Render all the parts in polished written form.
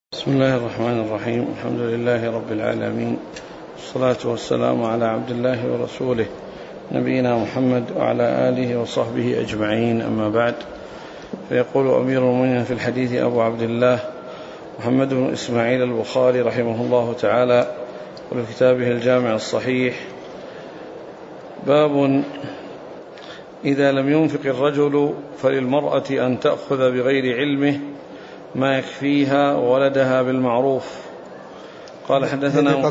بسم الله الرحمن الرحيم. الحمد لله رب العالمين، والصلاة والسلام على عبد الله ورسوله نبينا محمد وعلى آله وصحبه أجمعين، أما بعد. فيقول أمير المؤمنين في الحديث أبو عبد الله محمد بن إسماعيل البخاري رحمه الله تعالى، وفي كتابه الجامع الصحيح: باب إذا لم ينفق الرجل فللمرأة أن تأخذ بغير علمه ما يكفيها وولدها بالمعروف. قال حدثنا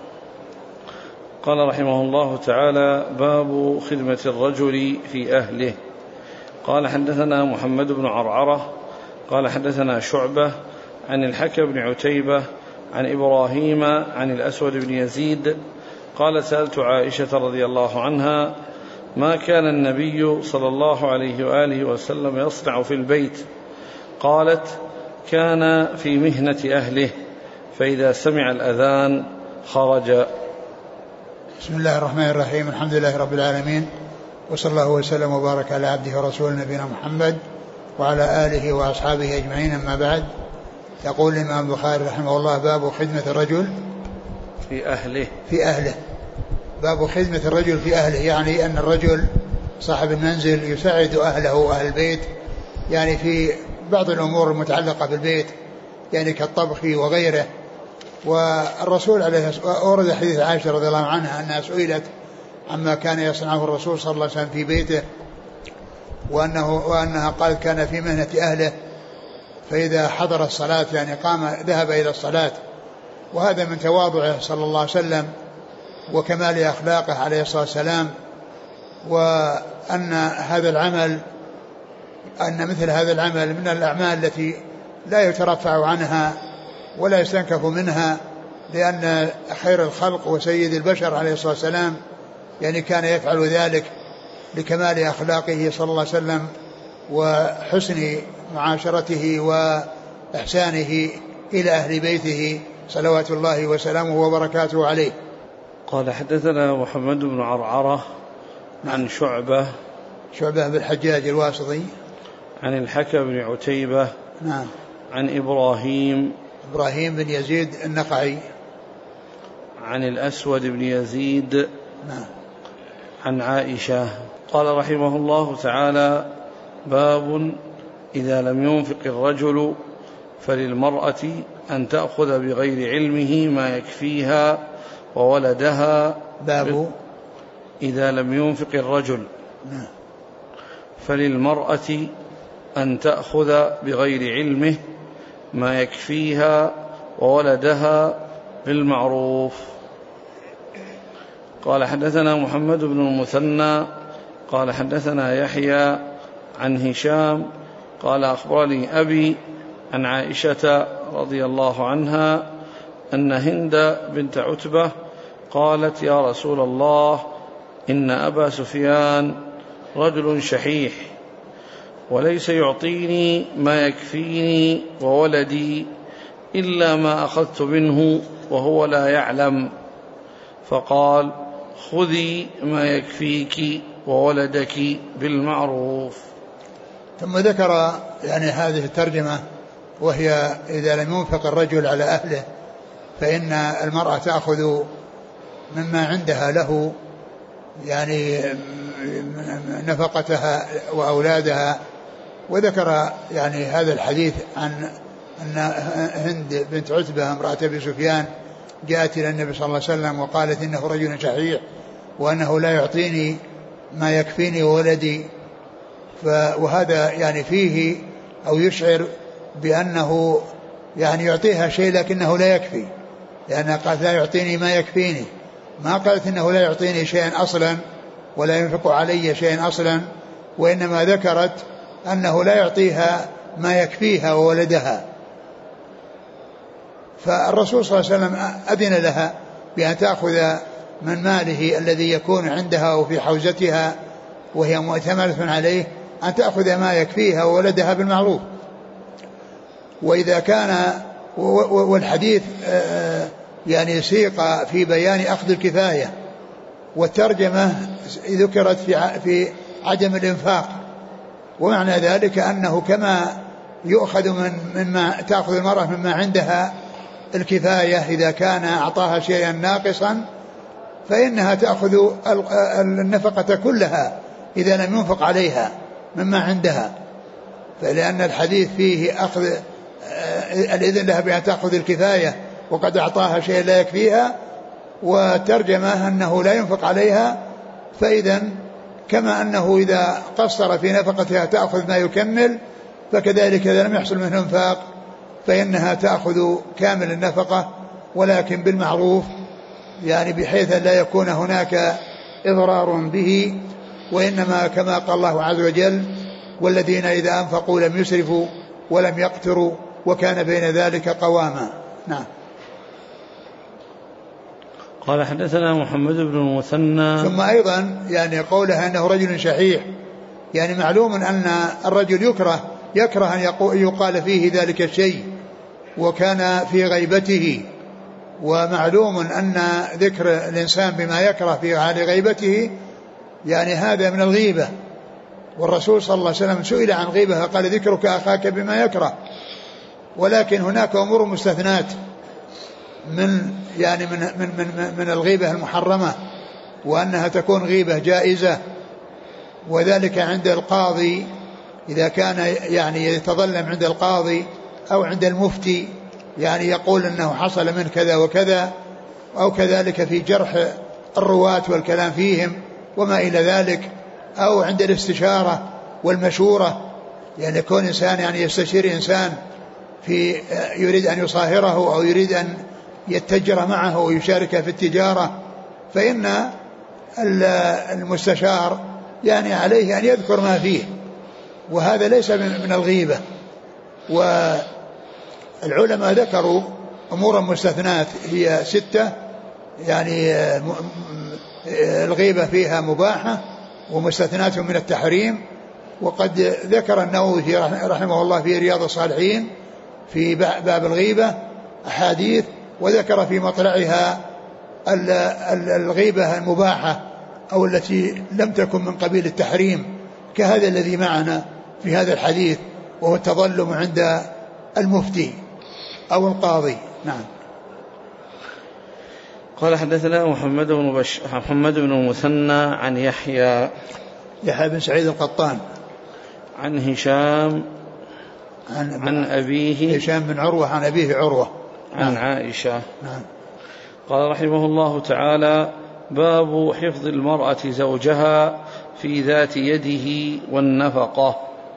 قال رحمه الله تعالى: باب خدمة الرجل في أهله. قال حدثنا محمد بن عرعرة قال حدثنا شعبة عن الحكم بن عتيبة عن إبراهيم عن الأسود بن يزيد قال: سألت عائشة رضي الله عنها: ما كان النبي صلى الله عليه وآله وسلم يصنع في البيت؟ قالت: كان في مهنة أهله، فإذا سمع الأذان خرج. بسم الله الرحمن الرحيم. الحمد لله رب العالمين، وصلى الله وسلم وبارك على عبده ورسوله نبينا محمد وعلى آله وأصحابه أجمعين، أما بعد. يقول الإمام البخاري رحمه الله: باب خدمة الرجل في أهله. باب خدمة الرجل في أهله، يعني أن الرجل صاحب المنزل يساعد أهله أهل البيت، يعني في بعض الأمور المتعلقة بالبيت، يعني كالطبخ وغيره. والرسول عليه أورد حديث عائشة رضي الله عنها أنها سئلت عما كان يصنعه الرسول صلى الله عليه وسلم في بيته، وأنها قالت: كان في مهنة أهله، فإذا حضر الصلاة يعني قام ذهب إلى الصلاة. وهذا من تواضعه صلى الله عليه وسلم وكمال أخلاقه عليه الصلاة والسلام، وأن هذا العمل مثل هذا العمل من الأعمال التي لا يترفع عنها ولا يستنكف منها، لأن خير الخلق وسيد البشر عليه الصلاة والسلام يعني كان يفعل ذلك لكمال أخلاقه صلى الله عليه وسلم وحسن معاشرته وإحسانه إلى أهل بيته صلوات الله وسلامه وبركاته عليه. قال حدثنا محمد بن عرعرة عن شعبة بالحجاج الواسطي عن الحكم بن عتيبة نعم عن إبراهيم بن يزيد النخعي عن الأسود بن يزيد نعم عن عائشة. قال رحمه الله تعالى: باب إذا لم ينفق الرجل فللمرأة أن تأخذ بغير علمه ما يكفيها وولدها. باب إذا لم ينفق الرجل فللمرأة أن تأخذ بغير علمه ما يكفيها وولدها بالمعروف. قال حدثنا محمد بن المثنى قال حدثنا يحيى عن هشام قال: أخبرني أبي عن عائشة رضي الله عنها أن هند بنت عتبة قالت: يا رسول الله، إن أبا سفيان رجل شحيح، وليس يعطيني ما يكفيني وولدي إلا ما أخذت منه وهو لا يعلم. فقال: خذي ما يكفيك وولدك بالمعروف. ثم ذكر يعني هذه الترجمة، وهي: إذا لم ينفق الرجل على أهله فإن المرأة تأخذ مما عندها له، يعني نفقتها وأولادها. وذكر يعني هذا الحديث عن أن هند بنت عتبة امرأة أبي سفيان جاءت إلى النبي صلى الله عليه وسلم وقالت: إنه رجل شحيح وأنه لا يعطيني ما يكفيني وولدي. وهذا يعني فيه أو يشعر بأنه يعني يعطيها شيء لكنه لا يكفي، لأنها قالت: لا يعطيني ما يكفيني، ما قالت إنه لا يعطيني شيئا أصلا ولا ينفق علي شيئا أصلا، وإنما ذكرت أنه لا يعطيها ما يكفيها وولدها. فالرسول صلى الله عليه وسلم أذن لها بأن تأخذ من ماله الذي يكون عندها وفي حوزتها وهي مؤتمنة عليه، أن تأخذ ما يكفيها وولدها بالمعروف. وإذا كان والحديث يعني سيق في بيان أخذ الكفاية، والترجمة ذكرت في عدم الإنفاق، ومعنى ذلك أنه كما يؤخذ مما تأخذ المرأة مما عندها الكفاية. إذا كان أعطاها شيئا ناقصا فإنها تأخذ النفقة كلها إذا لم ينفق عليها مما عندها، فلأن الحديث فيه أخذ الإذن لها بأن تأخذ الكفاية وقد أعطاها شيئا لا يكفيها، وترجمه أنه لا ينفق عليها. فإذا كما أنه إذا قصر في نفقتها تأخذ ما يكمل، فكذلك إذا لم يحصل منه انفاق فإنها تأخذ كامل النفقة، ولكن بالمعروف، يعني بحيث لا يكون هناك إضرار به، وإنما كما قال الله عز وجل: والذين إذا أنفقوا لم يسرفوا ولم يقتروا وكان بين ذلك قواما. نعم. قال حدثنا محمد بن المثنى. ثم أيضا يعني قوله أنه رجل شحيح، يعني معلوم أن الرجل يكره أن يقال فيه ذلك الشيء وكان في غيبته، ومعلوم أن ذكر الإنسان بما يكره في حال غيبته يعني هذا من الغيبة، والرسول صلى الله عليه وسلم سئل عن غيبة قال: ذكرك أخاك بما يكره. ولكن هناك أمور مستثنات من الغيبة المحرمة، وأنها تكون غيبة جائزة، وذلك عند القاضي إذا كان يعني يتظلم عند القاضي أو عند المفتي، يعني يقول أنه حصل من كذا وكذا، أو كذلك في جرح الرواة والكلام فيهم وما إلى ذلك، أو عند الاستشارة والمشورة، يعني يكون إنسان يعني يستشير إنسان في يريد أن يصاهره أو يريد أن يتجر معه ويشارك في التجارة، فإن المستشار يعني عليه أن يذكر ما فيه، وهذا ليس من الغيبة. والعلماء ذكروا أمورا مستثنات هي 6، يعني الغيبة فيها مباحة ومستثنات من التحريم. وقد ذكر النووي رحمه الله في رياض الصالحين في باب الغيبة أحاديث، وذكر في مطلعها الغيبة المباحة أو التي لم تكن من قبيل التحريم، كهذا الذي معنا في هذا الحديث، وهو التظلم عند المفتي أو القاضي. نعم. قال حدثنا محمد بن المثنى عن يحيى بن سعيد القطان عن هشام عن أبيه هشام بن عروة عن أبيه عروة عن عائشة. نعم. قال رحمه الله تعالى: باب حفظ المرأة زوجها في ذات يده والنفقة.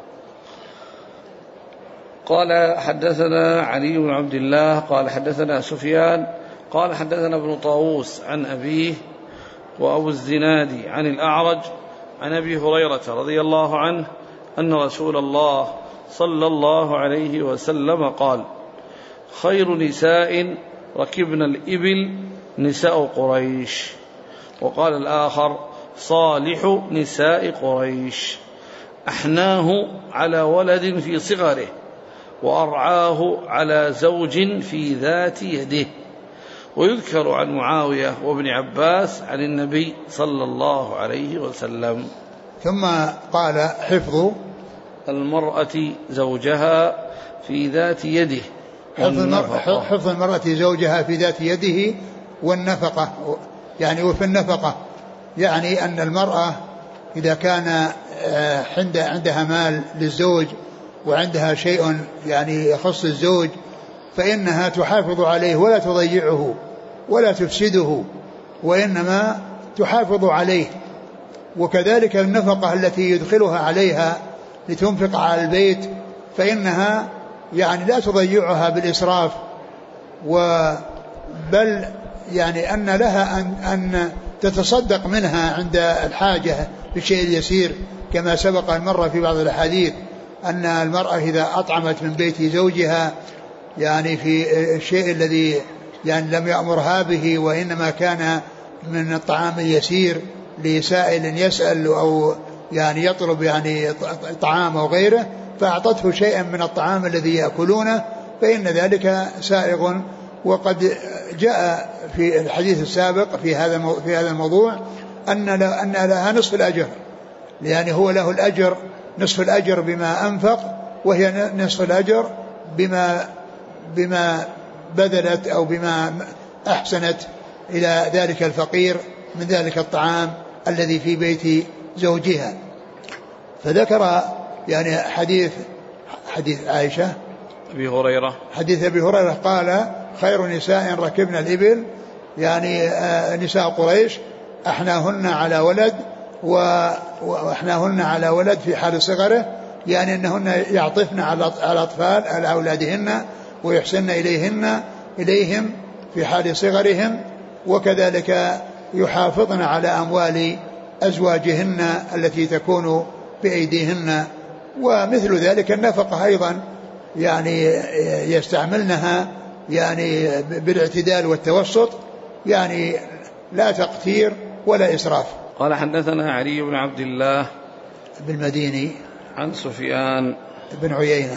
قال حدثنا علي بن عبد الله قال حدثنا سفيان قال حدثنا ابن طاووس عن أبيه وأبو الزناد عن الأعرج عن أبي هريرة رضي الله عنه أن رسول الله صلى الله عليه وسلم قال: خير نساء ركبن الإبل نساء قريش. وقال الآخر: صالح نساء قريش، أحناه على ولد في صغره، وأرعاه على زوج في ذات يده. ويذكر عن معاوية وابن عباس عن النبي صلى الله عليه وسلم. ثم قال: حفظ المرأة زوجها في ذات يده، حفظ المرأة زوجها في ذات يده والنفقة، يعني وفي النفقة، يعني أن المرأة إذا كان عندها مال للزوج وعندها شيء يعني يخص الزوج فإنها تحافظ عليه ولا تضيعه ولا تفسده، وإنما تحافظ عليه. وكذلك النفقة التي يدخلها عليها لتنفق على البيت فإنها يعني لا تضيعها بالإسراف، بل يعني أن لها أن تتصدق منها عند الحاجة بالشيء اليسير، كما سبق المرة في بعض الأحاديث أن المرأة إذا أطعمت من بيت زوجها يعني في الشيء الذي يعني لم يأمرها به وإنما كان من الطعام اليسير لسائل يسأل أو يعني يطلب يعني طعام أو غيره، فأعطته شيئا من الطعام الذي يأكلونه، فإن ذلك سائغ. وقد جاء في الحديث السابق في هذا الموضوع أن لها نصف الأجر، يعني هو له الأجر نصف الأجر بما أنفق، وهي نصف الأجر بما بذلت أو بما أحسنت إلى ذلك الفقير من ذلك الطعام الذي في بيت زوجها. فذكر يعني حديث عائشة أبي هريرة، حديث أبي هريرة قال خير نساء ركبنا الإبل، يعني نساء قريش أحناهن على ولد وأحناهن على ولد في حال صغره، يعني أنهن يعطفن على الأطفال على أولادهن ويحسن إليهم في حال صغرهم، وكذلك يحافظن على أموال أزواجهن التي تكون بأيديهن. ومثل ذلك النفقة أيضا يعني يستعملنها يعني بالاعتدال والتوسط، يعني لا تقتير ولا إسراف. قال حدثنا علي بن عبد الله بالمديني عن سفيان بن عيينة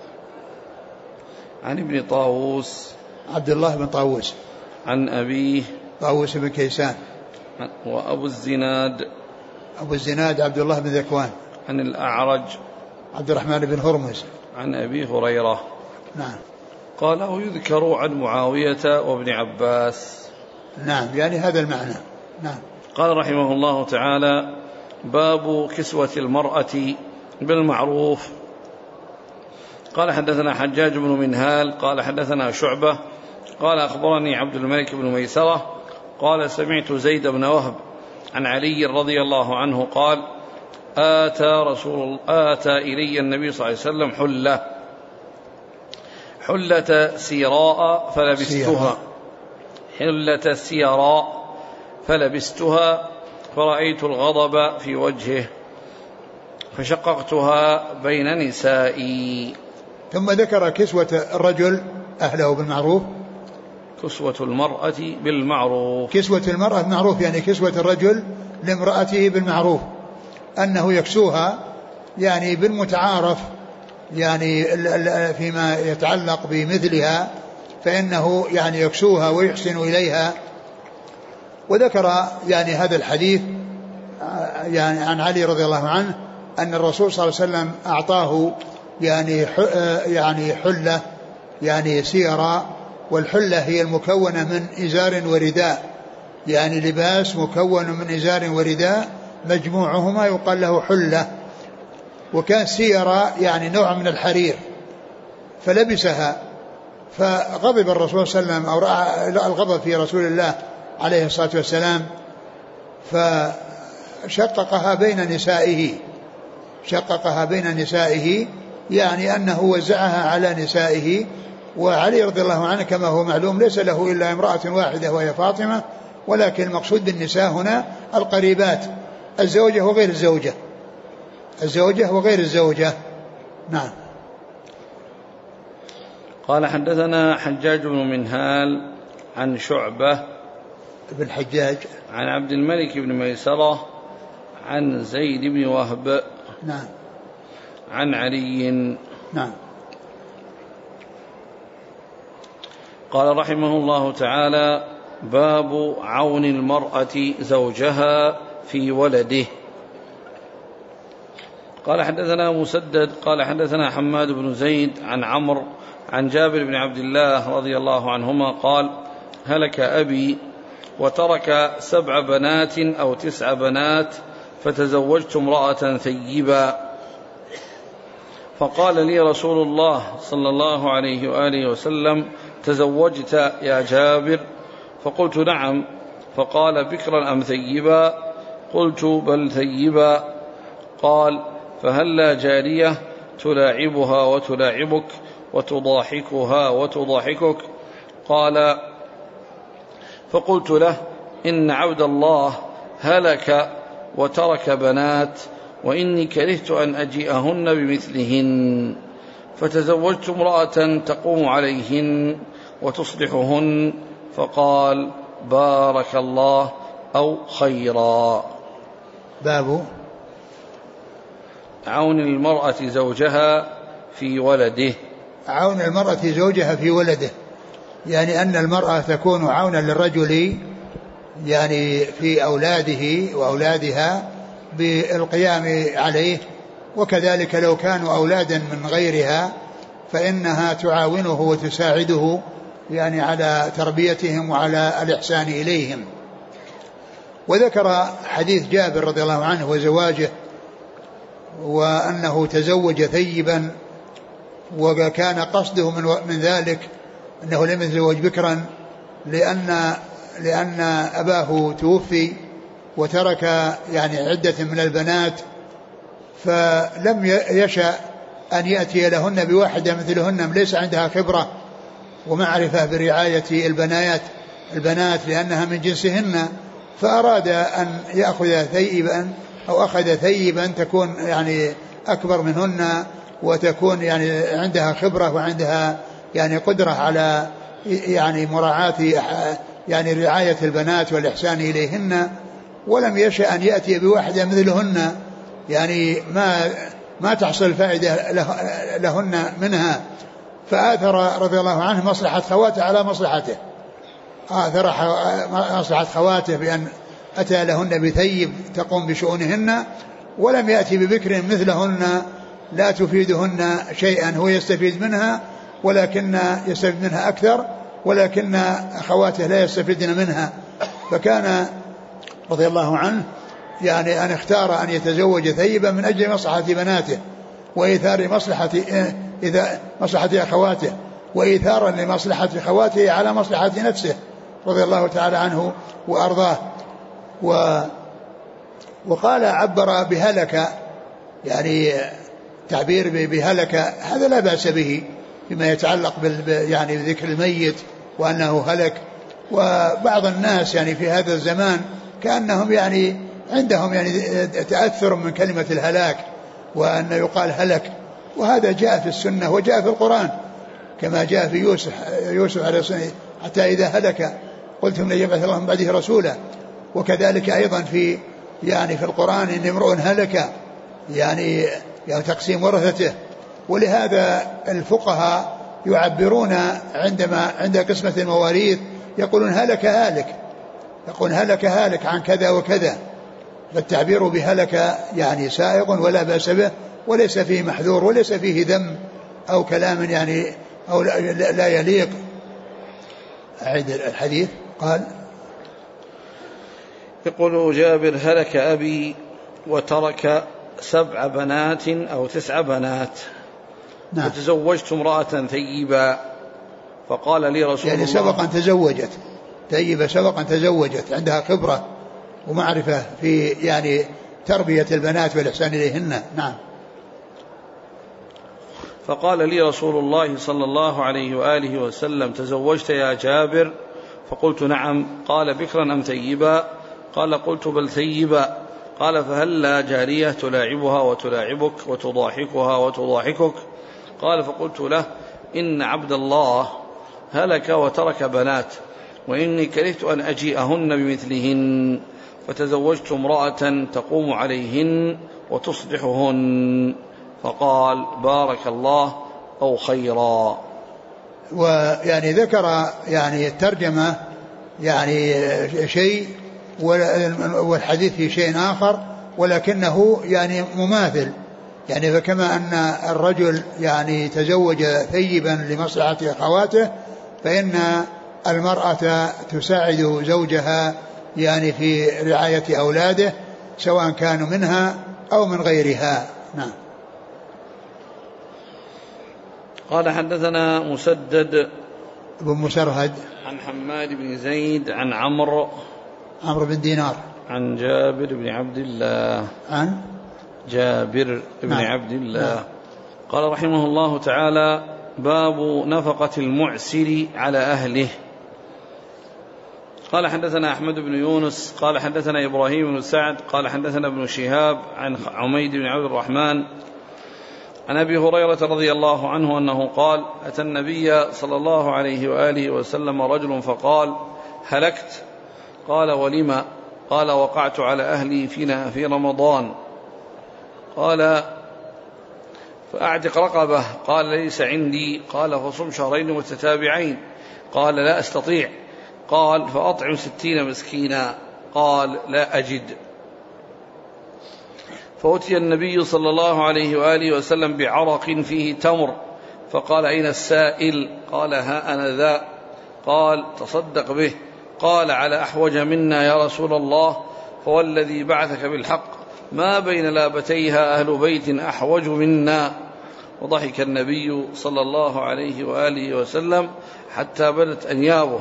عن ابن طاووس عبد الله بن طاووس عن أبيه طاووس بن كيسان. وأبو الزناد عبد الله بن ذكوان عن الأعرج عبد الرحمن بن هرمز عن أبي هريرة. نعم. قاله يذكر عن معاوية وابن عباس. نعم، يعني هذا المعنى. نعم. قال رحمه الله تعالى: باب كسوة المرأة بالمعروف. قال حدثنا حجاج بن منهال قال حدثنا شعبة قال أخبرني عبد الملك بن ميسرة قال سمعت زيد بن وهب عن علي رضي الله عنه قال: آتى إلي النبي صلى الله عليه وسلم حلة سيراء فلبستها فرأيت الغضب في وجهه فشققتها بين نسائي. ثم ذكر كسوة الرجل أهله بالمعروف. كسوة المرأة بالمعروف. كسوة المرأة بالمعروف يعني كسوة الرجل لامرأته بالمعروف، أنه يكسوها يعني بالمتعارف، يعني فيما يتعلق بمثلها فإنه يعني يكسوها ويحسن إليها. وذكر يعني هذا الحديث يعني عن علي رضي الله عنه أن الرسول صلى الله عليه وسلم أعطاه يعني حلة يعني سيرا، والحلة هي المكونة من إزار ورداء، يعني لباس مكون من إزار ورداء مجموعهما يقال له حلة. وكان سيرا يعني نوع من الحرير فلبسها، فغضب الرسول صلى الله عليه وسلم أو رأى الغضب في رسول الله عليه الصلاة والسلام فشققها بين نسائه، يعني أنه وزعها على نسائه. وعلي رضي الله عنه كما هو معلوم ليس له إلا امرأة واحدة وهي فاطمة، ولكن المقصود بالنساء هنا القريبات، الزوجة وغير الزوجة. نعم. قال حدثنا حجاج بن منهال عن شعبة بن حجاج عن عبد الملك بن ميسرة عن زيد بن وهب نعم عن علي نعم. قال رحمه الله تعالى: باب عون المرأة زوجها في ولده. قال حدثنا مسدد قال حدثنا حماد بن زيد عن عمرو عن جابر بن عبد الله رضي الله عنهما قال: هلك أبي وترك 7 بنات أو 9 بنات فتزوجت امرأة ثيبا، فقال لي رسول الله صلى الله عليه وآله وسلم: تزوجت يا جابر؟ فقلت: نعم. فقال: بكرا أم ثيبا؟ قلت: بل ثيبا. قال: فهلا جارية تلاعبها وتلاعبك وتضاحكها وتضاحكك؟ قال: فقلت له: إن عبد الله هلك وترك بنات وإني كرهت أن أجيئهن بمثلهن، فتزوجت امرأة تقوم عليهن وتصلحهن. فقال: بارك الله أو خيرا. باب عون المرأة زوجها في ولده. عون المرأة زوجها في ولده، يعني أن المرأة تكون عونا للرجل يعني في أولاده وأولادها بالقيام عليه وكذلك لو كانوا أولادا من غيرها فإنها تعاونه وتساعده يعني على تربيتهم وعلى الإحسان إليهم. وذكر حديث جابر رضي الله عنه وزواجه، وأنه تزوج ثيبا، وكان قصده من ذلك أنه لم يتزوج بكرا لأن أباه توفي وترك يعني عدة من البنات، فلم يشأ أن يأتي لهن بواحدة مثلهن ليس عندها خبرة ومعرفة برعاية البنات لأنها من جنسهن، فأراد أن يأخذ ثيبا أو أخذ ثيبا تكون يعني أكبر منهن وتكون يعني عندها خبرة وعندها يعني قدرة على يعني مراعاة يعني رعاية البنات والإحسان إليهن، ولم يشأ أن يأتي بواحدة مثلهن يعني ما تحصل فائدة لهن منها، فآثر رضي الله عنه مصلحة خواته على مصلحته، آثر مصلحة خواته بأن أتى لهن بثيب تقوم بشؤونهن، ولم يأتي ببكر مثلهن لا تفيدهن شيئا، هو يستفيد منها ولكن يستفيد منها أكثر، ولكن أخواته لا يستفيدن منها. فكان رضي الله عنه يعني أن اختار أن يتزوج ثيبا من أجل مصلحة بناته وإيثار مصلحة أخواته وإيثارا لمصلحة أخواته على مصلحة نفسه رضي الله تعالى عنه وأرضاه. وقال عبر بهلك، يعني تعبير بهلك هذا لا بأس به بما يتعلق يعني بذكر الميت وأنه هلك. وبعض الناس يعني في هذا الزمان كأنهم يعني عندهم يعني تأثر من كلمة الهلاك وأن يقال هلك، وهذا جاء في السنة وجاء في القرآن كما جاء في يوسف عليه السلام حتى إذا هلك قلتم لن يبعث الله من بعده رسولا. وكذلك أيضا في القرآن إن امرؤ هلك يعني تقسيم ورثته. ولهذا الفقهاء يعبرون عند قسمة المواريث يقولون هلك هالك عن كذا وكذا، فالتعبير بهلك يعني سائغ ولا بأس به وليس فيه محذور وليس فيه ذم أو كلام يعني أو لا يليق. أعيد الحديث. قال يقول جابر هلك أبي وترك 7 بنات أو 9 بنات. نعم. فتزوجت امرأة ثيبا فقال لي رسول يعني الله سبقا تزوجت ثيبة، سبقا تزوجت عندها خبرة ومعرفة في يعني تربية البنات والإحسان إليهن. نعم. فقال لي رسول الله صلى الله عليه وآله وسلم تزوجت يا جابر؟ فقلت نعم. قال بكرا أم ثيبا؟ قال قلت بل ثيبا. قال فهل لا جارية تلاعبها وتلاعبك وتضاحكها وتضاحكك؟ قال فقلت له إن عبد الله هلك وترك بنات وإني كرهت أن أجيئهن بمثلهن، فتزوجت امرأة تقوم عليهن وتصلحهن. فقال بارك الله أو خيرا. ويعني ذكر يعني الترجمة يعني شيء والحديث في شيء آخر ولكنه يعني مماثل، يعني فكما أن الرجل يعني تزوج ثيبا لمصلحة أخواته فإن المرأة تساعد زوجها يعني في رعاية أولاده سواء كانوا منها أو من غيرها. نعم. قال حدثنا مسدد بن مسرهد عن حماد بن زيد عن عمرو بن دينار عن جابر بن عبد الله نعم. عبد الله. نعم. قال رحمه الله تعالى باب نفقة المعسر على أهله. قال حدثنا أحمد بن يونس قال حدثنا إبراهيم بن سعد قال حدثنا ابن شهاب عن عميد بن عبد الرحمن عن أبي هريرة رضي الله عنه أنه قال أتى النبي صلى الله عليه وآله وسلم رجل فقال هلكت. قال ولم؟ قال وقعت على أهلي في رمضان. قال فأعتق رقبة. قال ليس عندي. قال فصم 2 شهر متتابعين. قال لا أستطيع. قال فأطعم 60 مسكينا. قال لا أجد. فأتي النبي صلى الله عليه وآله وسلم بعرق فيه تمر، فقال: أين السائل؟ قال: ها أنا ذا. قال: تصدق به. قال: على أحوج منا يا رسول الله، فوالذي بعثك بالحق ما بين لابتيها أهل بيت أحوج منا. وضحك النبي صلى الله عليه وآله وسلم حتى بدت أنيابه.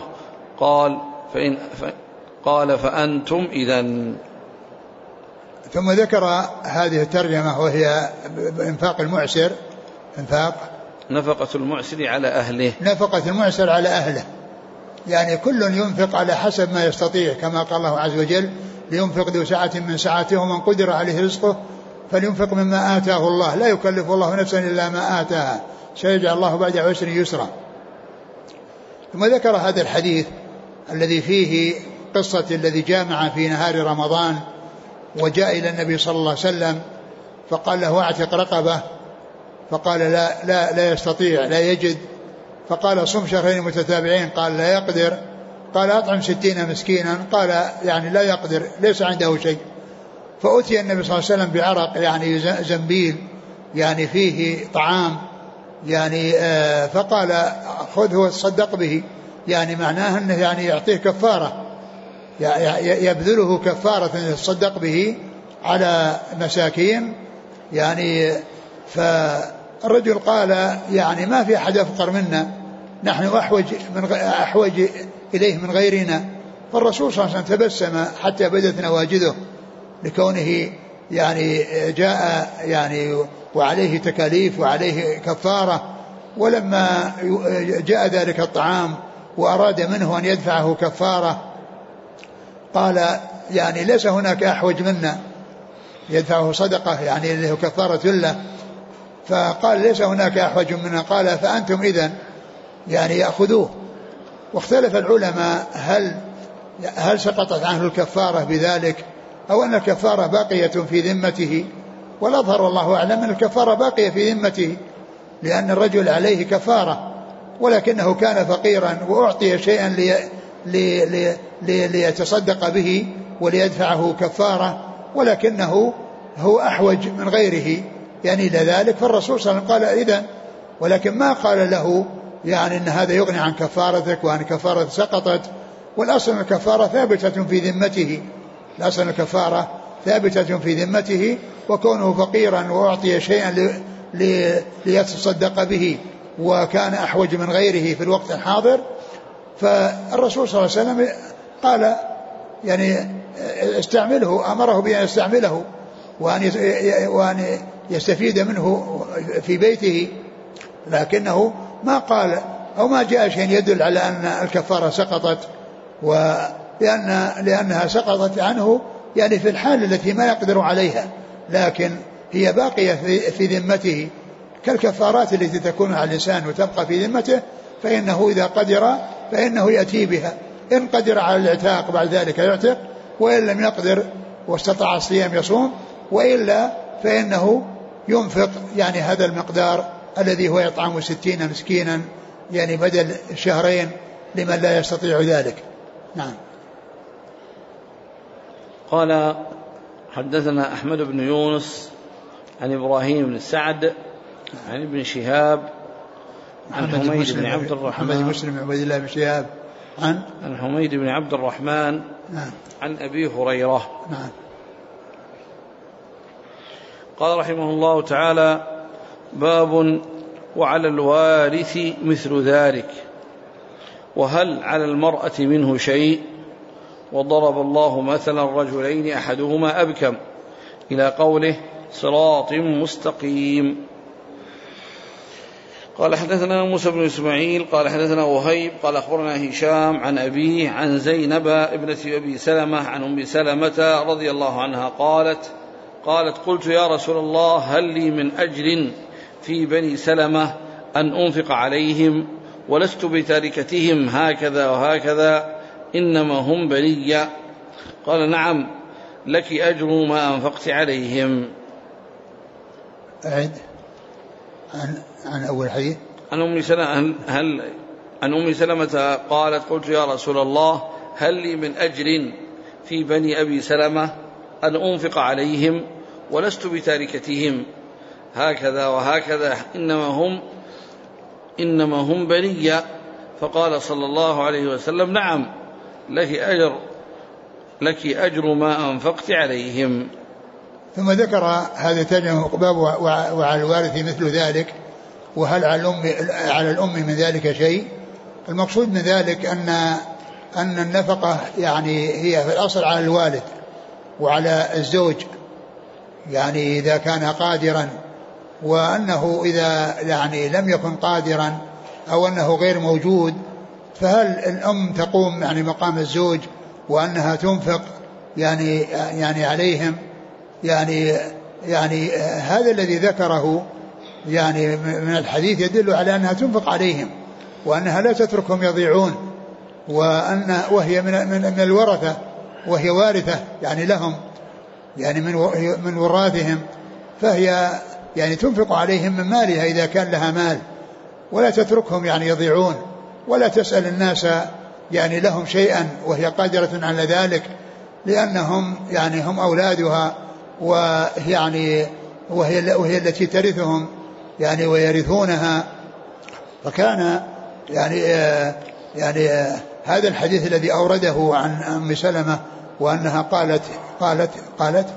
قال: فأنتم إذن. ثم ذكر هذه الترجمة وهي إنفاق المعسر، نفقة المعسر على أهله، نفقة المعسر على أهله، يعني كل ينفق على حسب ما يستطيع، كما قال الله عز وجل: لينفق ذو سعة من سعته ومن قدر عليه رزقه فلينفق مما آتاه الله لا يكلف الله نفسا إلا ما آتاها سيجعل الله بعد عسر يسرا. ثم ذكر هذا الحديث الذي فيه قصة الذي جامع في نهار رمضان وجاء إلى النبي صلى الله عليه وسلم فقال له: اعتق رقبة، فقال: لا يستطيع، لا يجد. فقال: صم شهرين متتابعين، قال: لا يقدر. قال: أطعم 60 مسكينا، قال: يعني لا يقدر، ليس عنده شيء. فأتي النبي صلى الله عليه وسلم بعرق، يعني زنبيل، يعني فيه طعام، يعني فقال: خذه وتصدق به، يعني معناه أنه يعني يعطيه كفارة، يبذله كفارة يتصدق به على مساكين. يعني فالرجل قال: يعني ما في أحد أفقر منا، نحن أحوج إليه من غيرنا. فالرسول صلى الله عليه وسلم تبسم حتى بدت نواجذه، لكونه يعني جاء يعني وعليه تكاليف وعليه كفارة، ولما جاء ذلك الطعام وأراد منه أن يدفعه كفارة قال: يعني ليس هناك أحوج منا، يدفعه صدقة يعني له كفارة له. فقال: ليس هناك أحوج منا. قال: فأنتم إذن، يعني يأخذوه. واختلف العلماء هل سقطت عنه الكفارة بذلك أو أن الكفارة باقية في ذمته. والأظهر والله أعلم أن الكفارة باقية في ذمته، لأن الرجل عليه كفارة، ولكنه كان فقيرا وأعطي شيئا ليتصدق به وليدفعه كفارة، ولكنه هو أحوج من غيره يعني لذلك. فالرسول صلى الله عليه وسلم قال: إذن، ولكن ما قال له يعني أن هذا يغني عن كفارتك وأن كفارة سقطت. والأصل الكفارة ثابتة في ذمته، الأصل الكفارة ثابتة في ذمته، وكونه فقيرا وأعطي شيئا ليتصدق به وكان أحوج من غيره في الوقت الحاضر. فالرسول صلى الله عليه وسلم قال يعني استعمله، أمره بأن يستعمله وأن يستفيد منه في بيته، لكنه ما قال أو ما جاء شيء يدل على أن الكفارة سقطت، لأنها سقطت عنه يعني في الحال التي ما يقدر عليها، لكن هي باقية في ذمته كالكفارات التي تكون على الإنسان وتبقى في ذمته، فإنه إذا قدر فإنه يأتي بها، إن قدر على العتاق بعد ذلك يعتق، وإن لم يقدر واستطاع الصيام يصوم، وإلا فإنه ينفق يعني هذا المقدار الذي هو يطعم 60 مسكينا يعني بدل شهرين لمن لا يستطيع ذلك. نعم. قال: حدثنا أحمد بن يونس عن إبراهيم بن سعد عن ابن شهاب عن حميد بن عبد الرحمن، محمد مسلم عبد الله بن شهاب عن حميد بن عبد الرحمن نعم. عن أبي هريرة. نعم. قال رحمه الله تعالى: باب وعلى الوارث مثل ذلك، وهل على المرأة منه شيء؟ وضرب الله مثلا رجلين أحدهما أبكم إلى قوله صراط مستقيم. قال: حدثنا موسى بن إسماعيل قال حدثنا وهيب قال أخبرنا هشام عن أبيه عن زينب ابنة أبي سلمة عن أم سلمة رضي الله عنها قالت: قلت يا رسول الله هل لي من أجر في بني سلمة أن أنفق عليهم، ولست بتاركتهم هكذا وهكذا، إنما هم بني. قال: نعم، لك أجر ما أنفقت عليهم. عن أول حديث عن أم سلمة قالت: قلت يا رسول الله هل لي من أجر في بني أبي سلمة أن أنفق عليهم، ولست بتاركتهم هكذا وهكذا، إنما هم بني. فقال صلى الله عليه وسلم: نعم، لك أجر ما أنفقت عليهم. ثم ذكر هذا ترجمة باب وعلى الوارث مثل ذلك، وهل على الأم من ذلك شيء. المقصود من ذلك أن النفقة يعني هي في الأصل على الوالد وعلى الزوج، يعني إذا كان قادرا، وأنه إذا يعني لم يكن قادرا أو أنه غير موجود، فهل الأم تقوم يعني مقام الزوج وأنها تنفق يعني عليهم؟ يعني هذا الذي ذكره يعني من الحديث يدل على أنها تنفق عليهم، وأنها لا تتركهم يضيعون، وهي من الورثة، وهي وارثة يعني لهم، يعني من وراثهم، فهي يعني تنفق عليهم من مالها إذا كان لها مال، ولا تتركهم يعني يضيعون، ولا تسأل الناس يعني لهم شيئا وهي قادرة على ذلك، لأنهم يعني هم أولادها، وهي التي ترثهم يعني ويرثونها. فكان يعني هذا الحديث الذي أورده عن أم سلمة وأنها قالت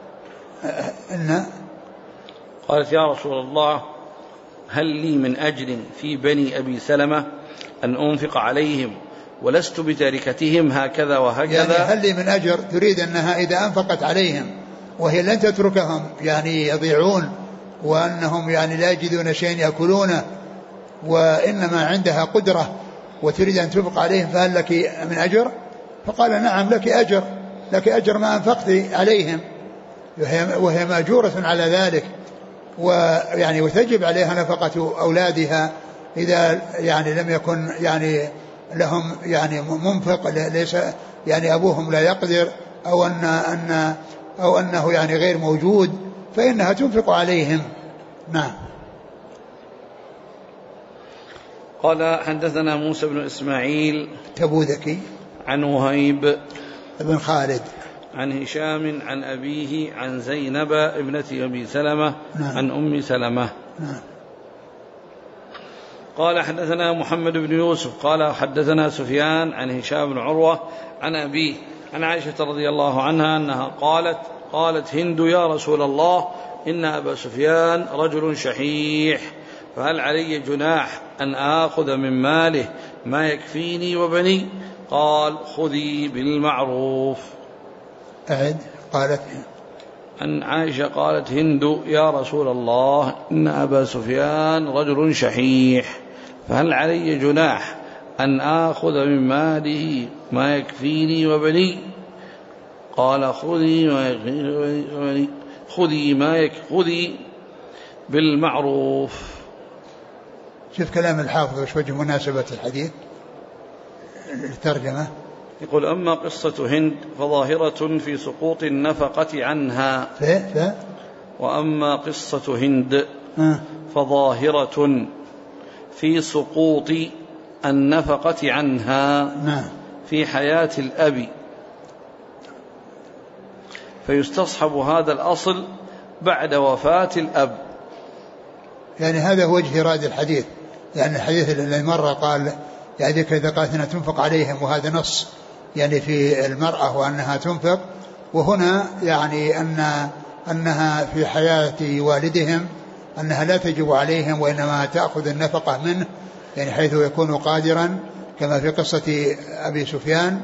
يا رسول الله، هل لي من أجر في بني أبي سلمة أن أنفق عليهم ولست بتاركتهم هكذا وهكذا؟ يعني هل لي من أجر، تريد أنها إذا أنفقت عليهم وهي لن تتركهم يعني يضيعون، وأنهم يعني لا يجدون شيئا يأكلونه، وإنما عندها قدرة وتريد أن تنفق عليهم، فهل لك من أجر؟ فقال: نعم، لك أجر ما أنفقت عليهم، وهي مأجورة على ذلك، ويعني وتجب عليها نفقة أولادها إذا يعني لم يكن يعني لهم يعني منفق، ليس يعني أبوهم لا يقدر أو أنه يعني غير موجود، فإنها تنفق عليهم. نعم. قال: حدثنا موسى بن إسماعيل تبوذكي عن وهيب بن خالد عن هشام عن أبيه عن زينب ابنة أبي سلمة. نعم. عن أم سلمة. نعم. قال: حدثنا محمد بن يوسف قال: حدثنا سفيان عن هشام بن عروة عن أبيه عن عائشة رضي الله عنها أنها قالت: هند يا رسول الله، إن أبا سفيان رجل شحيح، فهل علي جناح أن آخذ من ماله ما يكفيني وبني؟ قال: خذي بالمعروف. قالت أن عائشة قالت: هند يا رسول الله، إن أبا سفيان رجل شحيح، فهل علي جناح أن آخذ من ماله ما يكفيني وبني؟ قال: خذي بالمعروف. شوف كلام الحافظ وش وجه مناسبة الحديث الترجمة. يقول: أما قصة هند فظاهرة في سقوط النفقة عنها. وأما قصة هند فظاهرة في سقوط النفقة عنها في حياة الأب، فيستصحب هذا الأصل بعد وفاة الأب. يعني هذا هو وجه إيراد الحديث، يعني الحديث الذي مرة قال يعني إذا قالت أنها تنفق عليهم، وهذا نص يعني في المرأة وأنها تنفق، وهنا يعني أنها في حياة والدهم أنها لا تجب عليهم، وإنما تأخذ النفقة منه، يعني حيث يكون قادرا، كما في قصة أبي سفيان،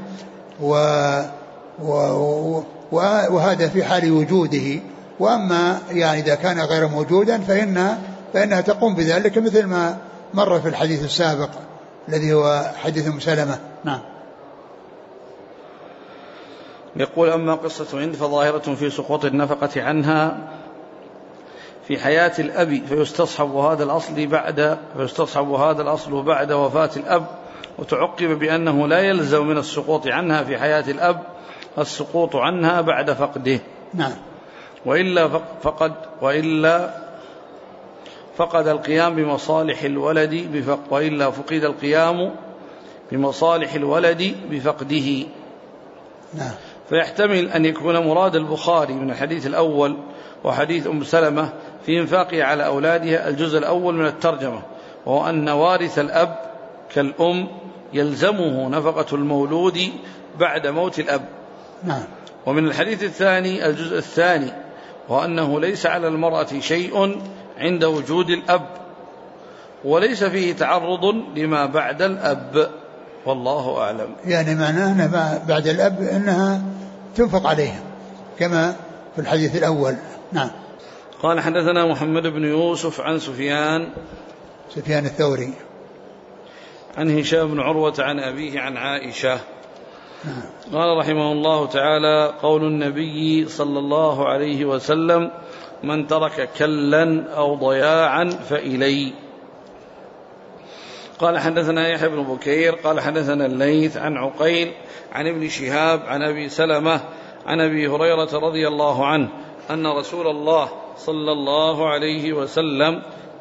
وهذا في حال وجوده. وأما يعني إذا كان غير موجودا فإنها تقوم بذلك، مثل ما مر في الحديث السابق الذي هو حديث أم سلمة. نعم. يقول: أما قصة هند فظاهرة في سقوط النفقة عنها في حياة الأب، فيستصحب هذا الأصل بعد وفاة الأب، وتعقب بأنه لا يلزم من السقوط عنها في حياة الأب السقوط عنها بعد فقده. نعم. وإلا فقد القيام بمصالح الولد بفقده. نعم. فيحتمل أن يكون مراد البخاري من الحديث الأول وحديث أم سلمة في إنفاقه على أولادها الجزء الأول من الترجمة، وهو أن وارث الأب كالأم يلزمه نفقة المولود بعد موت الأب. نعم. ومن الحديث الثاني الجزء الثاني، وأنه ليس على المرأة شيء عند وجود الأب، وليس فيه تعرض لما بعد الأب، والله أعلم. يعني معناه أن بعد الأب أنها تنفق عليها كما في الحديث الأول. نعم. قال حدثنا محمد بن يوسف عن سفيان الثوري عن هشام بن عروة عن أبيه عن عائشة. قال رحمه الله تعالى: قول النبي صلى الله عليه وسلم: من ترك كلا أو ضياعا فإلي. قال حدثنا يحيى بن بكير قال حدثنا الليث عن عقيل عن ابن شهاب عن أبي سلمة عن أبي هريرة رضي الله عنه أن رسول الله صلى الله عليه وسلم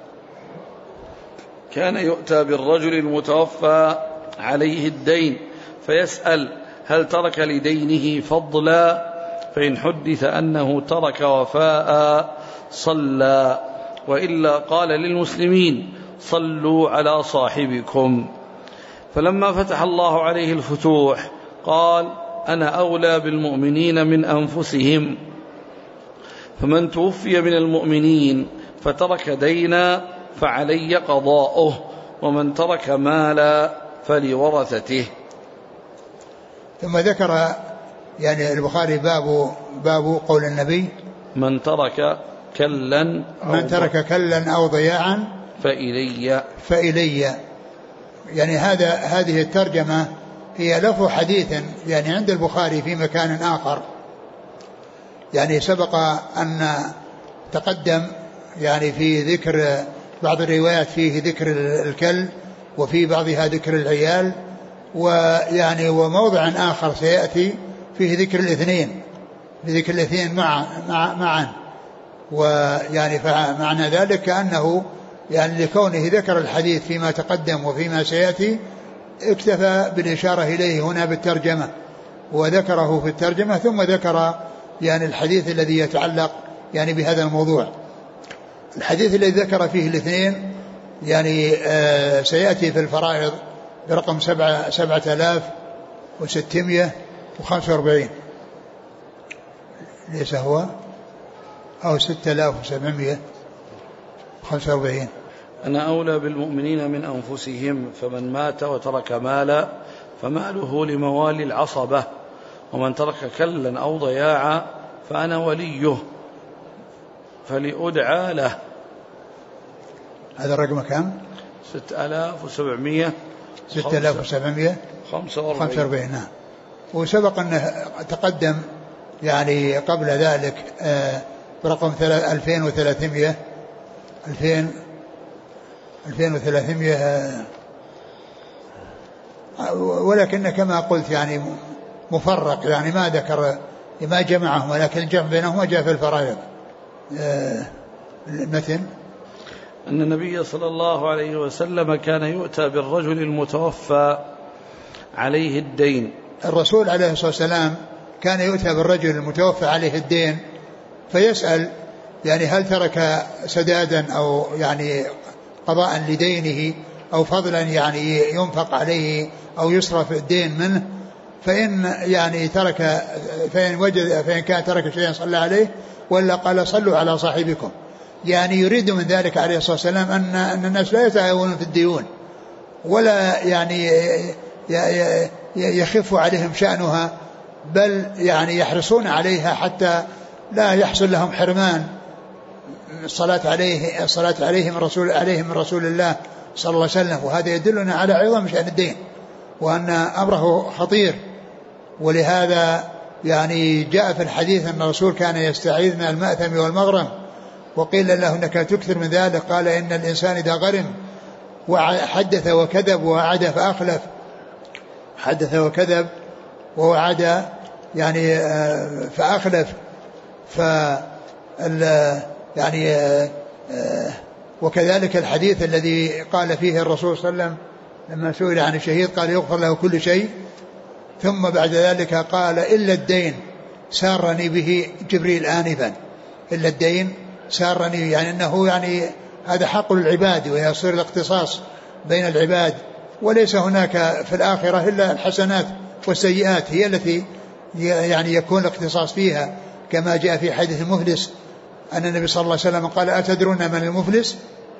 كان يؤتى بالرجل المتوفى عليه الدين فيسأل: هل ترك لدينه فضلا؟ فإن حدث أنه ترك وفاء صلى، وإلا قال للمسلمين: صلوا على صاحبكم. فلما فتح الله عليه الفتوح قال: أنا أولى بالمؤمنين من أنفسهم، فمن توفي من المؤمنين فترك دينا فعلي قضاؤه، ومن ترك مالا فلورثته. ثم ذكر يعني البخاري باب قول النبي: من ترك كلا أو ضياعا فإلي. يعني هذه الترجمة هي لفظ حديث يعني عند البخاري في مكان آخر، يعني سبق أن تقدم يعني في ذكر بعض الروايات فيه ذكر الكل وفي بعضها ذكر العيال، ويعني وموضع آخر سيأتي فيه ذكر الاثنين معا، ويعني فمعنى ذلك أنه يعني لكونه ذكر الحديث فيما تقدم وفيما سيأتي اكتفى بالإشارة إليه هنا بالترجمة، وذكره في الترجمة ثم ذكر يعني الحديث الذي يتعلق يعني بهذا الموضوع. الحديث الذي ذكر فيه الاثنين يعني سيأتي في الفرائض برقم 7645 ليس هو، أو 6745. أنا أولى بالمؤمنين من أنفسهم، فمن مات وترك مالا فماله لموالي العصبة، ومن ترك كلا أو ضياعا فأنا وليه فلأدعى له. هذا الرقم كم؟ 6745. نعم. وسبق أنه تقدم يعني قبل ذلك برقم 2300 ولكن كما قلت يعني مفرق، يعني ما ذكر ما جمعهم، ولكن الجمع بينهما جاء في الفرائض. المتن أن النبي صلى الله عليه وسلم كان يؤتى بالرجل المتوفى عليه الدين. الرسول عليه الصلاة والسلام كان يؤتى بالرجل المتوفى عليه الدين فيسأل يعني هل ترك سدادا أو يعني قضاء لدينه أو فضلا يعني ينفق عليه أو يصرف الدين منه، فإن يعني ترك فإن كان ترك شيئا صلى عليه، ولا قال صلوا على صاحبكم. يعني يريد من ذلك عليه الصلاة والسلام أن الناس لا يتهاونون في الديون، ولا يعني يخف عليهم شأنها، بل يعني يحرصون عليها حتى لا يحصل لهم حرمان الصلاة عليه من رسول الله صلى الله عليه وسلم. وهذا يدلنا على عظم شأن الدين وأن أمره خطير. ولهذا يعني جاء في الحديث أن الرسول كان يستعيذ من المأثم والمغرم، وقيل له إنك تكثر من ذلك، قال إن الإنسان إذا غرم وحدث وكذب ووعد فأخلف، حدث وكذب ووعد يعني فأخلف، يعني وكذلك الحديث الذي قال فيه الرسول صلى الله عليه وسلم لما سئل عن الشهيد قال يغفر له كل شيء ثم بعد ذلك قال إلا الدين سارني به جبريل آنفا. إلا الدين سارني، يعني أنه يعني هذا حق العباد ويصير الاختصاص بين العباد، وليس هناك في الآخرة إلا الحسنات والسيئات هي التي يعني يكون الاختصاص فيها، كما جاء في حديث المفلس أن النبي صلى الله عليه وسلم قال أتدرون من المفلس؟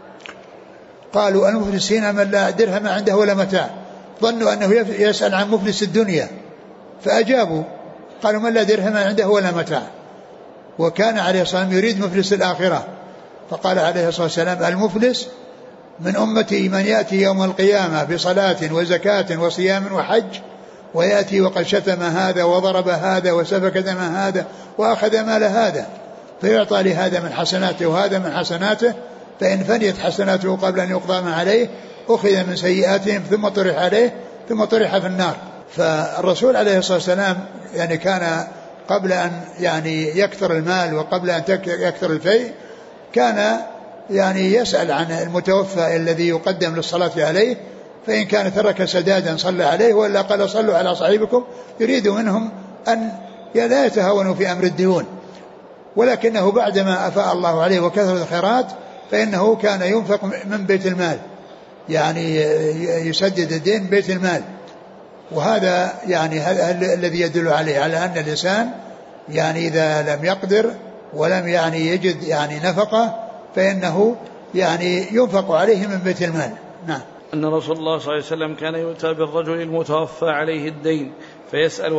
قالوا المفلس هنا من لا درهم عنده ولا متاع، ظنوا أنه يسأل عن مفلس الدنيا فأجابوا قالوا من لا درهم عنده ولا متاع، وكان عليه الصلاة والسلام يريد مفلس الآخرة، فقال عليه الصلاة والسلام المفلس من أمتي من يأتي يوم القيامة بصلاة وزكاة وصيام وحج ويأتي وقد شتم هذا وضرب هذا وسفك دم هذا وأخذ مال هذا، فيعطى لهذا من حسناته وهذا من حسناته، فإن فنيت حسناته قبل أن يقضى ما عليه أخذ من سيئاتهم ثم طرح عليه ثم طرح في النار. فالرسول عليه الصلاة والسلام يعني كان قبل أن يعني يكثر المال وقبل أن يكثر الفيء كان يعني يسأل عن المتوفى الذي يقدم للصلاة عليه، فإن كان ترك سدادا صلى عليه، ولا قال صلوا على صاحبكم، يريد منهم أن لا يتهاونوا في أمر الديون، ولكنه بعدما أفاء الله عليه وكثر الخيرات فإنه كان ينفق من بيت المال، يعني يسدد الدين بيت المال. وهذا يعني هذا الذي يدل عليه على أن الإنسان يعني إذا لم يقدر ولم يعني يجد يعني نفقة فإنه يعني ينفق عليه من بيت المال. نعم. أن رسول الله صلى الله عليه وسلم كان يؤتى بالرجل المتوفى عليه الدين فيسأل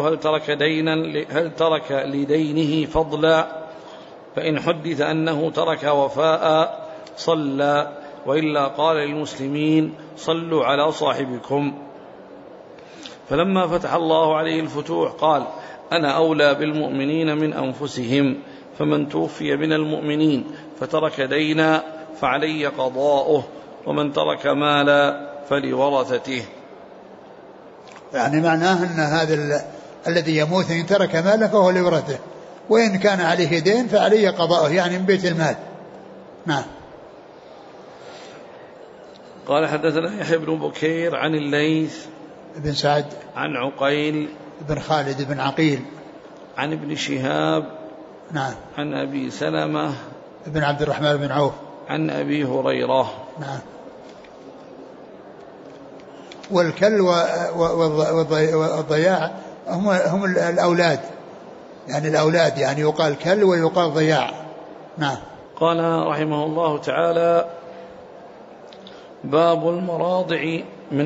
هل ترك لدينه فضلا، فإن حدث أنه ترك وفاء صلى، وإلا قال للمسلمين صلوا على صاحبكم. فلما فتح الله عليه الفتوح قال أنا أولى بالمؤمنين من أنفسهم، فمن توفي من المؤمنين فترك دينا فعلي قضاؤه، ومن ترك مالا فلورثته. يعني معناه أن هذا الذي يموت إن ترك مالا فهو لورثته، وإن كان عليه دين فعليه قضاؤه، يعني من بيت المال. نعم. قال حدثنا يحيى بن بكير عن الليث بن سعد عن عقيل بن خالد بن عقيل عن ابن شهاب نعم عن أبي سلمة بن عبد الرحمن بن عوف عن أبي هريرة. نعم. والكل والضياع هم الأولاد، يعني الأولاد يعني يقال كل ويقال ضياع. نعم. قال رحمه الله تعالى باب المراضع من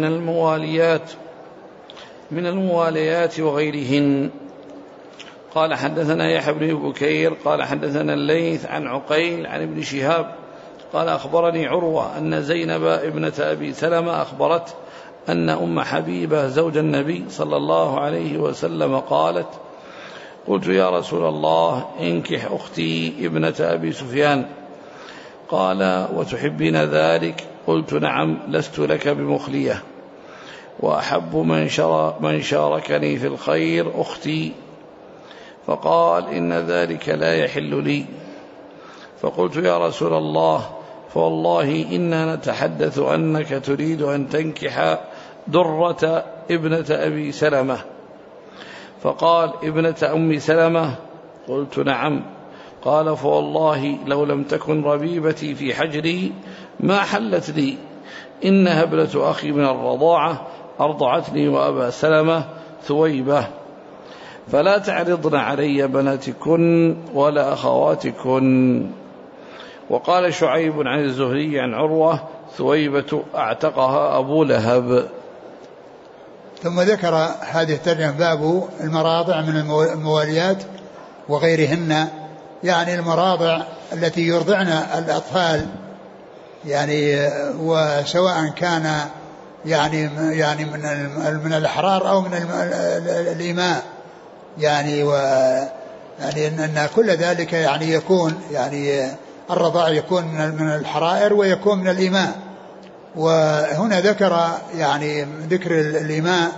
المواليات وغيرهن. قال حدثنا يحيى بن بكير قال حدثنا الليث عن عقيل عن ابن شهاب قال أخبرني عروة أن زينب ابنة أبي سلمة أخبرت أن أم حبيبة زوج النبي صلى الله عليه وسلم قالت قلت يا رسول الله انكح أختي ابنة أبي سفيان، قال وتحبين ذلك؟ قلت نعم، لست لك بمخلية، وأحب من شاركني في الخير أختي. فقال إن ذلك لا يحل لي. فقلت يا رسول الله فوالله إنا نتحدث أنك تريد أن تنكح درة ابنة أبي سلمة. فقال ابنة أم سلمة؟ قلت نعم. قال فوالله لو لم تكن ربيبتي في حجري ما حلت لي، إنها ابنة أخي من الرضاعة أرضعتني وأبا سلمة ثويبة، فلا تعرضن علي بناتكن ولا أخواتكن. وقال شعيب عن الزهري عن عروة ثويبة أعتقها أبو لهب. ثم ذكر هذه الترجمة باب المراضع من المواليات وغيرهن، يعني المراضع التي يرضعن الأطفال، يعني وسواء كان يعني من الأحرار أو من الإماء، يعني يعني أن كل ذلك يعني يكون يعني الرضاع يكون من الحرائر ويكون من الإماء. وهنا ذكر يعني ذكر الإماء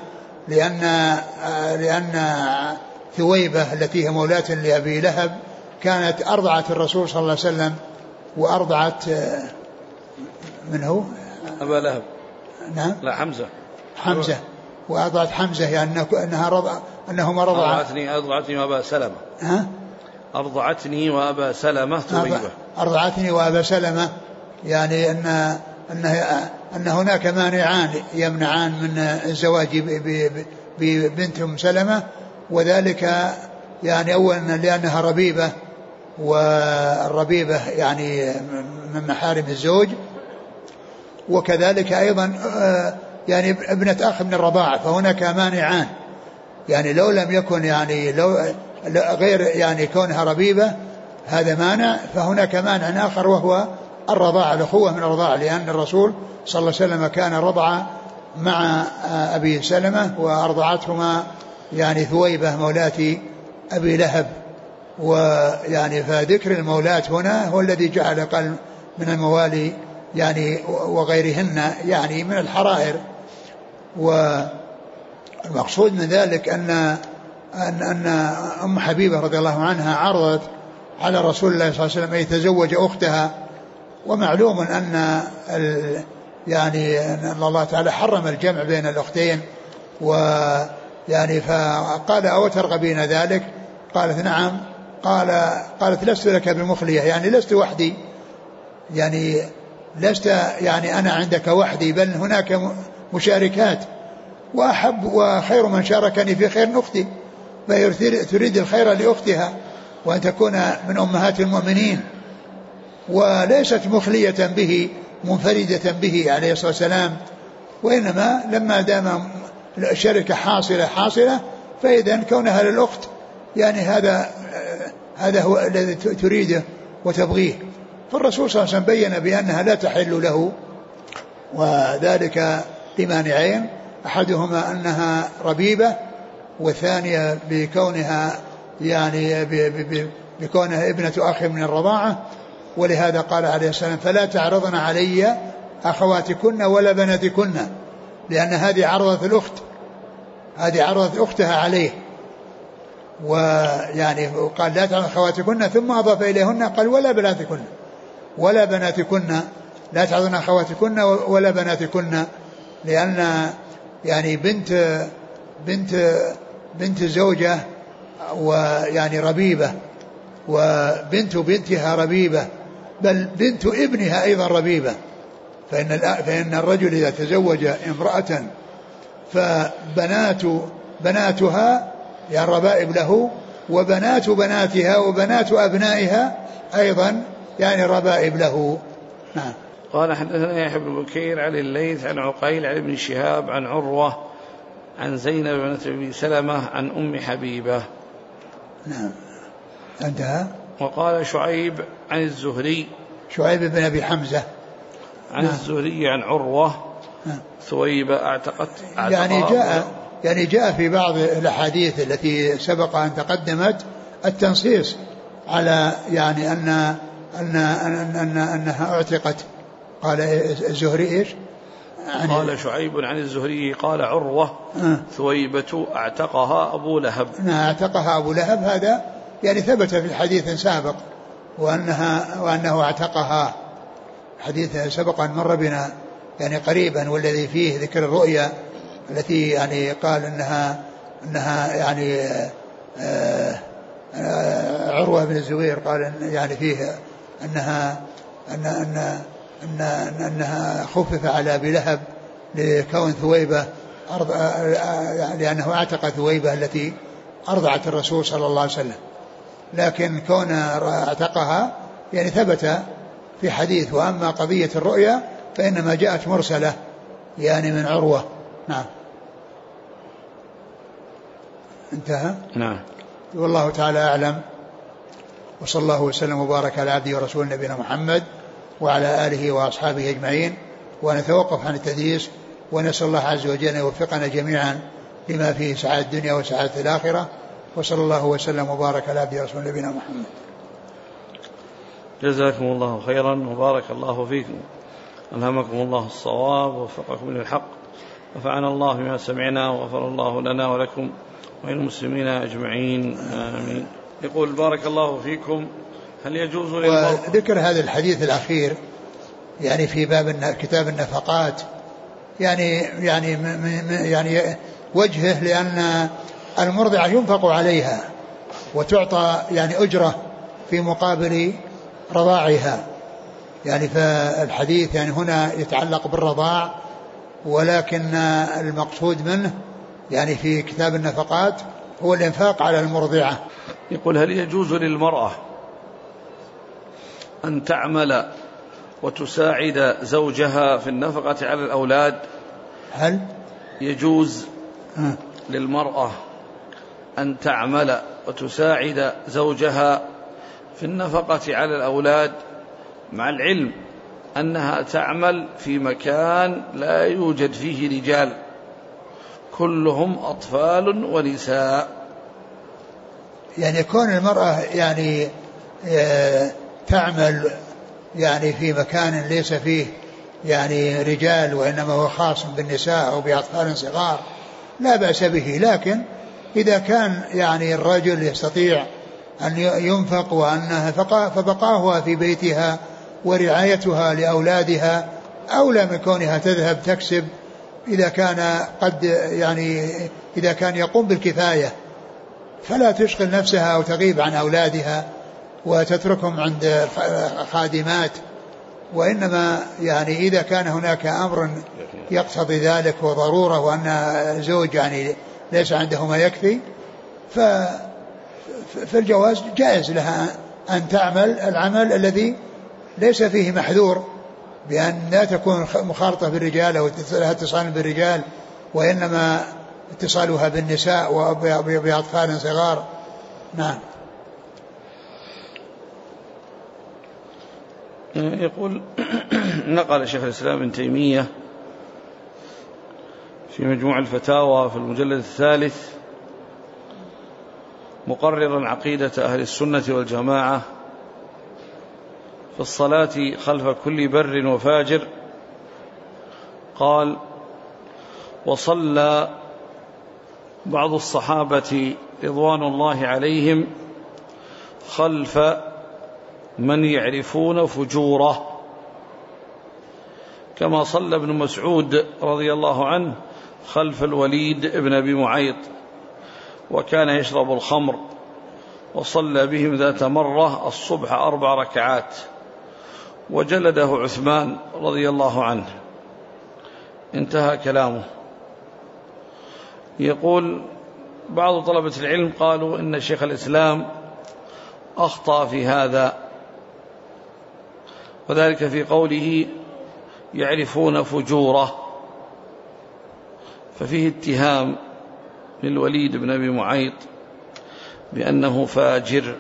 لأن ثويبة التي هي مولاة لأبي لهب كانت أرضعت الرسول صلى الله عليه وسلم وأرضعت من هو؟ أبا لهب. نعم. لا حمزة. وأرضعت حمزة يعني أنهما رضع. أرضعتني وأبا سلمة. أرضعتني وأبا سلمة ثويبة. أرضعتني وأبا سلمة يعني أن هناك مانعان يمنعان من الزواج ببنت أم سلمة، وذلك يعني أولا لأنها ربيبة، والربيبة يعني من محارم الزوج، وكذلك أيضا يعني ابنة أخ من الرضاعة، فهناك مانعان يعني لو لم يكن يعني لو غير يعني كونها ربيبة هذا مانع، فهناك مانع آخر وهو الرضاعة، الأخوة من الرضاعة، لأن الرسول صلى الله عليه وسلم كان رضع مع أبي سلمة وأرضعتهما يعني ثويبة مولاة أبي لهب، ويعني فذكر المولاة هنا هو الذي جعل قال من الموالي يعني وغيرهن يعني من الحرائر. والمقصود من ذلك أن أم حبيبة رضي الله عنها عرضت على رسول الله صلى الله عليه وسلم أن يتزوج أختها، ومعلوم أن يعني أن الله تعالى حرم الجمع بين الأختين، ويعني فقال أو ترغبين ذلك؟ قالت نعم. قالت لست لك بمخلية، يعني لست وحدي، يعني لست يعني أنا عندك وحدي، بل هناك مشاركات، وأحب وخير من شاركني في خير أختي، فهي تريد الخير لأختها وأن تكون من أمهات المؤمنين، وليست مخلية به منفردة به عليه الصلاة والسلام، وإنما لما دام الشركة حاصلة فإذا كونها للأخت يعني هذا هو الذي تريده وتبغيه. فالرسول صلى الله عليه وسلم بين بأنها لا تحل له، وذلك لمانعين، أحدهما أنها ربيبة، والثانية بكونها يعني بكونها ابنة أخ من الرضاعة. ولهذا قال عليه السلام فلا تعرضن علي أخواتكن ولا بناتكن، لأن هذه عرضت الأخت، هذه عرضت أختها عليه، ويعني قال لا تعرضن أخواتكن، ثم أضاف إليهن قال ولا بناتكن لا تعرضن أخواتكن ولا بناتكن، لأن يعني بنت زوجة ويعني ربيبة، وبنت بنتها ربيبة، بل بنت ابنها أيضا ربيبة، فإن الرجل إذا تزوج امرأة فبناتها يعني ربائب له، وبنات بناتها وبنات أبنائها أيضا يعني ربائب له. نعم. قال حدثنا يحيى بن بكير عن الليث عن عقيل عن ابن شهاب عن عروة عن زينب بنت أبي سلمة عن أم حبيبة. نعم انتهى. وقال شعيب عن الزهري، شعيب بن أبي حمزة عن الزهري عن عروة ثويبة أعتقت يعني جاء في بعض الأحاديث التي سبق أن تقدمت التنصيص على يعني أنها اعتقت. قال الزهري إيش؟ قال شعيب عن الزهري قال عروة ثويبة أعتقها أبو لهب. أعتقها أبو لهب، هذا يعني ثبت في حديث سابق وأنه اعتقها، حديث سبق أن مر بنا يعني قريبا، والذي فيه ذكر الرؤيا التي يعني قال أنها يعني عروة بن الزبير قال يعني فيه أنها خفف على أبي لهب لكون ثويبة لأنه اعتق ثويبة التي أرضعت الرسول صلى الله عليه وسلم، لكن كون اعتقها يعني ثبت في حديث. وأما قضية الرؤيا فإنما جاءت مرسلة يعني من عروة. نعم انتهى. نعم. والله تعالى أعلم، وصلى الله وسلم وبارك على عبده ورسول نبينا محمد وعلى آله وأصحابه أجمعين. ونتوقف عن التدريس ونسأل الله عز وجل أن يوفقنا جميعا لما فيه سعادة الدنيا وسعادة الآخرة. وصلى الله وسلم وبارك على عبده ورسول نبينا محمد. جزاكم الله خيرا وبارك الله فيكم، ألهمكم الله الصواب ووفقكم للحق، نفعنا الله بما سمعنا وغفر الله لنا ولكم وللمسلمين أجمعين آمين. يقول بارك الله فيكم، هل يجوز وذكر هذا الحديث الأخير يعني في باب كتاب النفقات يعني وجهه لأن المرضعة ينفق عليها وتعطى يعني أجرة في مقابل رضاعها، يعني فالحديث يعني هنا يتعلق بالرضاع، ولكن المقصود منه يعني في كتاب النفقات هو الإنفاق على المرضعة. يقول: هل يجوز للمرأة أن تعمل وتساعد زوجها في النفقة على الأولاد؟ هل يجوز للمرأة أن تعمل وتساعد زوجها في النفقة على الأولاد، مع العلم أنها تعمل في مكان لا يوجد فيه رجال كلهم أطفال ونساء؟ يعني كون المرأة يعني تعمل يعني في مكان ليس فيه يعني رجال وإنما هو خاص بالنساء أو بأطفال صغار لا بأس به، لكن إذا كان يعني الرجل يستطيع أن ينفق وأنها فبقاها في بيتها ورعايتها لأولادها أولى من كونها تذهب تكسب، إذا كان قد يعني إذا كان يقوم بالكفاية، فلا تشغل نفسها أو تغيب عن أولادها وتتركهم عند خادمات، وإنما يعني إذا كان هناك أمر يقتضي ذلك وضرورة وأن زوج يعني ليس عنده ما يكفي، فالجواز جائز لها أن تعمل العمل الذي ليس فيه محذور بأن لا تكون مخالطة بالرجال أو اتصال بالرجال، وإنما اتصالها بالنساء وبأطفال صغار. نعم. يقول: نقل شيخ الإسلام ابن تيمية في مجموع الفتاوى في المجلد 3 مقررا عقيدة أهل السنة والجماعة في الصلاة خلف كل بر وفاجر، قال: وصلى بعض الصحابة رضوان الله عليهم خلف من يعرفون فجوره، كما صلى ابن مسعود رضي الله عنه خلف الوليد ابن أبي معيط، وكان يشرب الخمر، وصلى بهم ذات مرة الصبح 4 ركعات، وجلده عثمان رضي الله عنه. انتهى كلامه. يقول: بعض طلبة العلم قالوا إن شيخ الإسلام أخطأ في هذا، وذلك في قوله يعرفون فجوره، ففيه اتهام للوليد بن أبي معيط بأنه فاجر،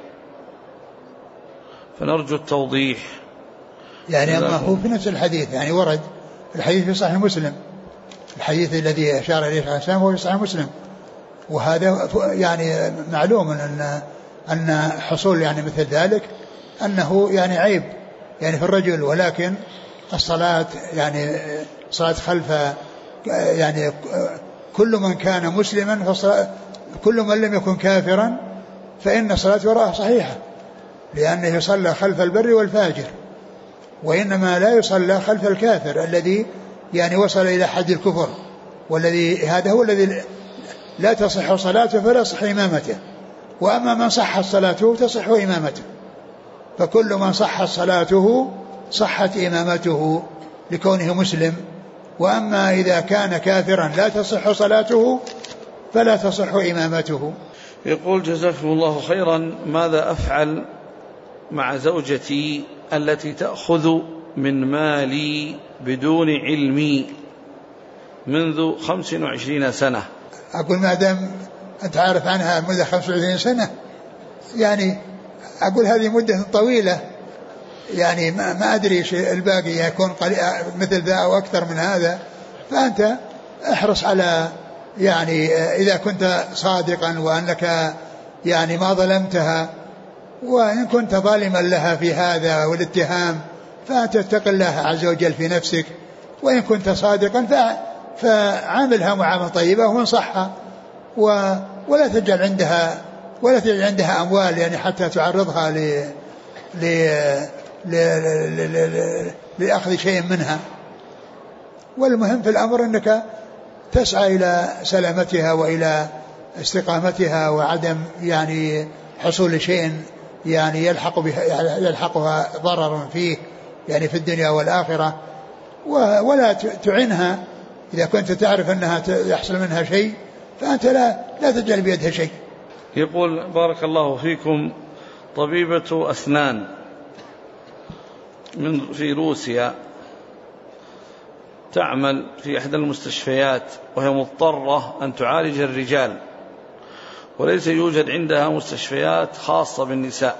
فنرجو التوضيح. يعني أما هو في نفس الحديث، يعني ورد الحديث في صحيح مسلم، الحديث الذي أشار إليه شيخ الإسلام هو في صحيح مسلم، وهذا يعني معلوم أن حصول يعني مثل ذلك أنه يعني عيب يعني في الرجل، ولكن الصلاة يعني صلاة خلف يعني كل من كان مسلما فالصلاة، كل من لم يكن كافرا فإن الصلاة وراءه صحيحة، لأنه يصلى خلف البر والفاجر، وإنما لا يصلى خلف الكافر الذي يعني وصل إلى حد الكفر، والذي هذا هو الذي لا تصح صلاته فلا تصح إمامته، وأما من صحت صلاته تصح إمامته، فكل من صحت صلاته صحت إمامته لكونه مسلم، وأما إذا كان كافرا لا تصح صلاته فلا تصح إمامته. يقول: جزاكم الله خيرا، ماذا أفعل مع زوجتي التي تأخذ من مالي بدون علمي منذ 25 سنة؟ أقول ما دام أنت عارف عنها مدة 25 سنة، يعني أقول هذه مدة طويلة، يعني ما أدري الباقي يكون مثل ذا أو أكثر من هذا، فأنت احرص على يعني إذا كنت صادقا وأنك يعني ما ظلمتها، وإن كنت ظالما لها في هذا والاتهام فأنت اتق الله عز وجل في نفسك، وإن كنت صادقا فعاملها معاملة طيبة وانصحها، ولا تجعل عندها أموال يعني حتى تعرضها لأخذ شيء منها. والمهم في الأمر أنك تسعى إلى سلامتها وإلى استقامتها وعدم يعني حصول شيء يعني يلحقها ضرر فيه يعني في الدنيا والآخرة، ولا تعنها إذا كنت تعرف أنها يحصل منها شيء فأنت لا تجعل بيدها شيء. يقول بارك الله فيكم، طبيبة أسنان في روسيا تعمل في إحدى المستشفيات وهي مضطرة أن تعالج الرجال، وليس يوجد عندها مستشفيات خاصة بالنساء،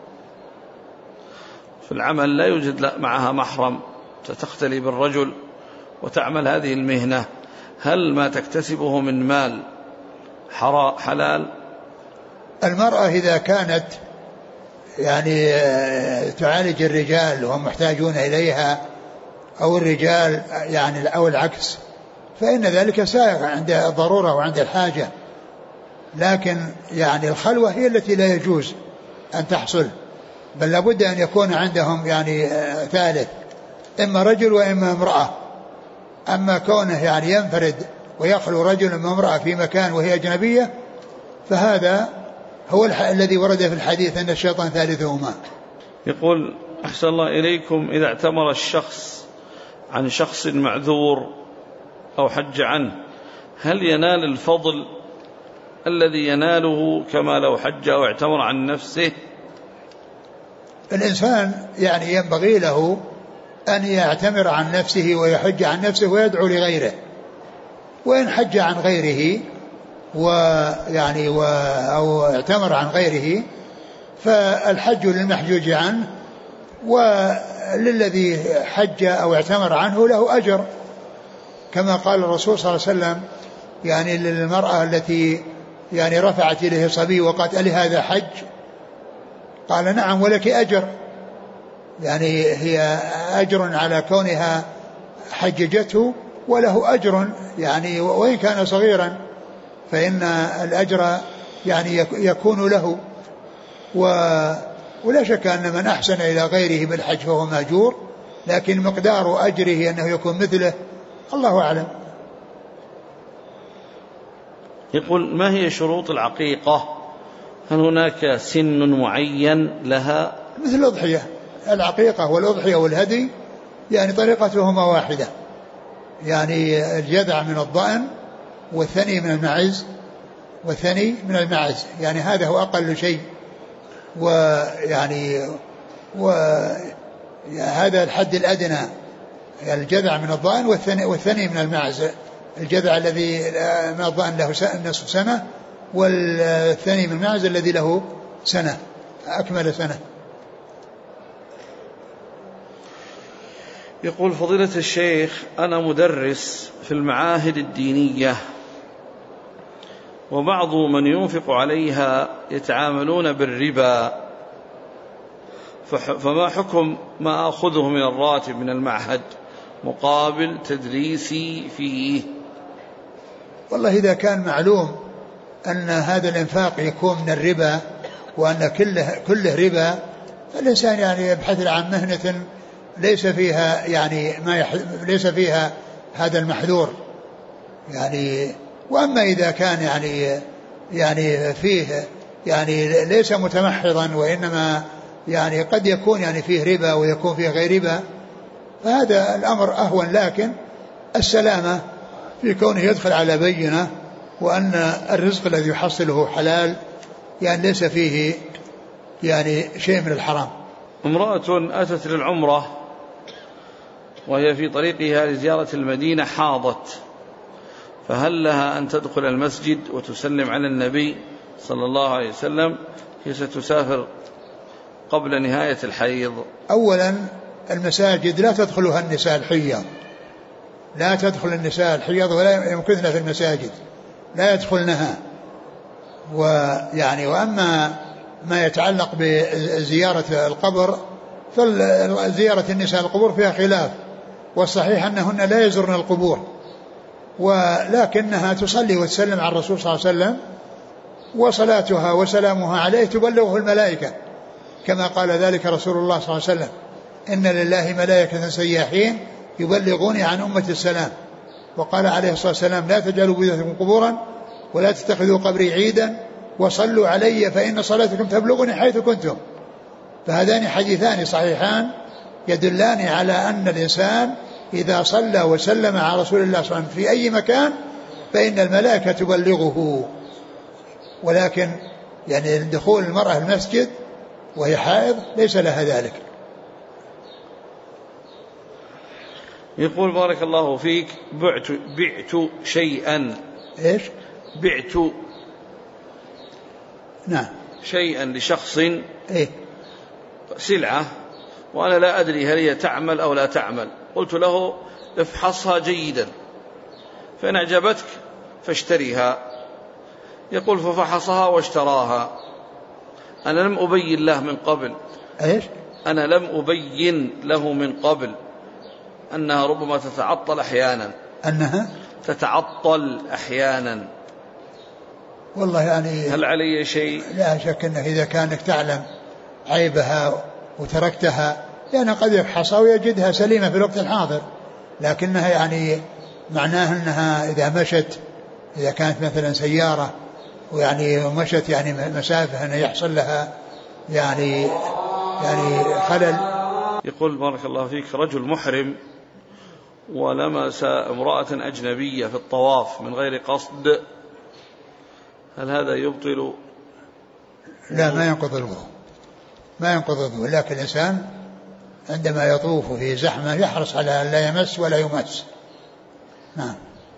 في العمل لا يوجد معها محرم، ستختلي بالرجل وتعمل هذه المهنة، هل ما تكتسبه من مال حلال؟ المرأة إذا كانت يعني تعالج الرجال وهم محتاجون إليها أو الرجال يعني أو العكس فإن ذلك سائغ عند الضرورة وعند الحاجة، لكن يعني الخلوة هي التي لا يجوز أن تحصل، بل لابد أن يكون عندهم يعني ثالث، إما رجل وإما امرأة. أما كونه يعني ينفرد ويخلو رجل وامرأة في مكان وهي أجنبية فهذا هو الذي ورد في الحديث أن الشيطان ثالثهما. يقول أحسن الله إليكم، إذا اعتمر الشخص عن شخص معذور أو حج عنه هل ينال الفضل الذي يناله كما لو حج أو اعتمر عن نفسه؟ الإنسان يعني ينبغي له أن يعتمر عن نفسه ويحج عن نفسه ويدعو لغيره، وإن حج عن غيره ويعني أو اعتمر عن غيره فالحج للمحجوج عنه، وللذي حج أو اعتمر عنه له أجر، كما قال الرسول صلى الله عليه وسلم يعني للمرأة التي يعني رفعت إليه صبي وقالت ألي هذا حج؟ قال نعم ولك أجر، يعني هي أجر على كونها حججته وله أجر يعني وإن كان صغيرا فإن الأجر يعني يكون له، ولا شك أن من أحسن إلى غيره بالحج فهو مأجور، لكن مقدار أجره أنه يكون مثله الله أعلم. يقول ما هي شروط العقيقة؟ هل هناك سن معين لها؟ مثل الأضحية، العقيقة والأضحية والهدي يعني طريقتهما واحدة، يعني الجذع من الضأن والثني من المعز والثني من المعز، يعني هذا هو أقل شيء، ويعني وهذا الحد الأدنى، يعني الجذع من الضأن والثني من المعز، الجذع الذي من الضأن له نصف سنة والثني من المعز الذي له سنة أكمل سنة. يقول فضيلة الشيخ أنا مدرس في المعاهد الدينية وبعض من ينفق عليها يتعاملون بالربا، فما حكم ما أخذه من الراتب من المعهد مقابل تدريسي فيه؟ والله إذا كان معلوم أن هذا الإنفاق يكون من الربا وأن كله ربا فالإنسان يعني يبحث عن مهنة ليس فيها يعني ليس فيها هذا المحذور يعني. وأما إذا كان يعني فيه يعني ليس متمحضا وإنما يعني قد يكون يعني فيه ربا ويكون فيه غير ربا فهذا الأمر أهون، لكن السلامة في كونه يدخل على بينة وأن الرزق الذي يحصله حلال يعني ليس فيه يعني شيء من الحرام. امرأة أتت للعمرة وهي في طريقها لزيارة المدينة حاضت، فهل لها أن تدخل المسجد وتسلم على النبي صلى الله عليه وسلم هي ستسافر قبل نهاية الحيض؟ أولا المساجد لا تدخلها النساء الحيض، لا تدخل النساء الحيض ولا يمكثن في المساجد، لا يدخلنها. ويعني وأما ما يتعلق بزيارة القبر فزيارة النساء القبور فيها خلاف، والصحيح أنهن لا يزرن القبور، ولكنها تصلي وتسلم على الرسول صلى الله عليه وسلم، وصلاتها وسلامها عليه تبلغه الملائكة كما قال ذلك رسول الله صلى الله عليه وسلم إن لله ملائكة سياحين يبلغوني عن أمة السلام. وقال عليه الصلاة والسلام لا تجعلوا بيوتكم قبورا ولا تتخذوا قبري عيدا وصلوا علي فإن صلاتكم تبلغني حيث كنتم. فهذان حديثان صحيحان يدلان على أن الإنسان إذا صلى وسلم على رسول الله صلى الله عليه وسلم في أي مكان فإن الملائكة تبلغه. ولكن يعني دخول المرأة المسجد وهي حائض ليس لها ذلك. يقول بارك الله فيك بعت شيئا. إيش؟ بعت نعم شيئا لشخص إيه؟ سلعة وأنا لا أدري هل هي تعمل أو لا تعمل. قلت له افحصها جيدا فإن أعجبتك فاشتريها. يقول ففحصها واشتراها. أنا لم أبين له من قبل. إيش؟ أنا لم أبين له من قبل أنها ربما تتعطل أحيانا. أنها تتعطل أحيانا. والله يعني هل علي شيء؟ لا شك أنه إذا كانك تعلم عيبها وتركتها يعني قد يفحصها ويجدها سليمة في الوقت الحاضر، لكنها يعني معناه أنها إذا مشت، إذا كانت مثلا سيارة ويعني مشت يعني مسافة أن يحصل لها يعني خلل. يقول بارك الله فيك رجل محرم ولمس امرأة أجنبية في الطواف من غير قصد، هل هذا يبطل؟ لا ما ينقض الوضوء، ما ينقض الوضوء، لكن الإنسان عندما يطوف في زحمة يحرص على أن لا يمس ولا يمس. نعم.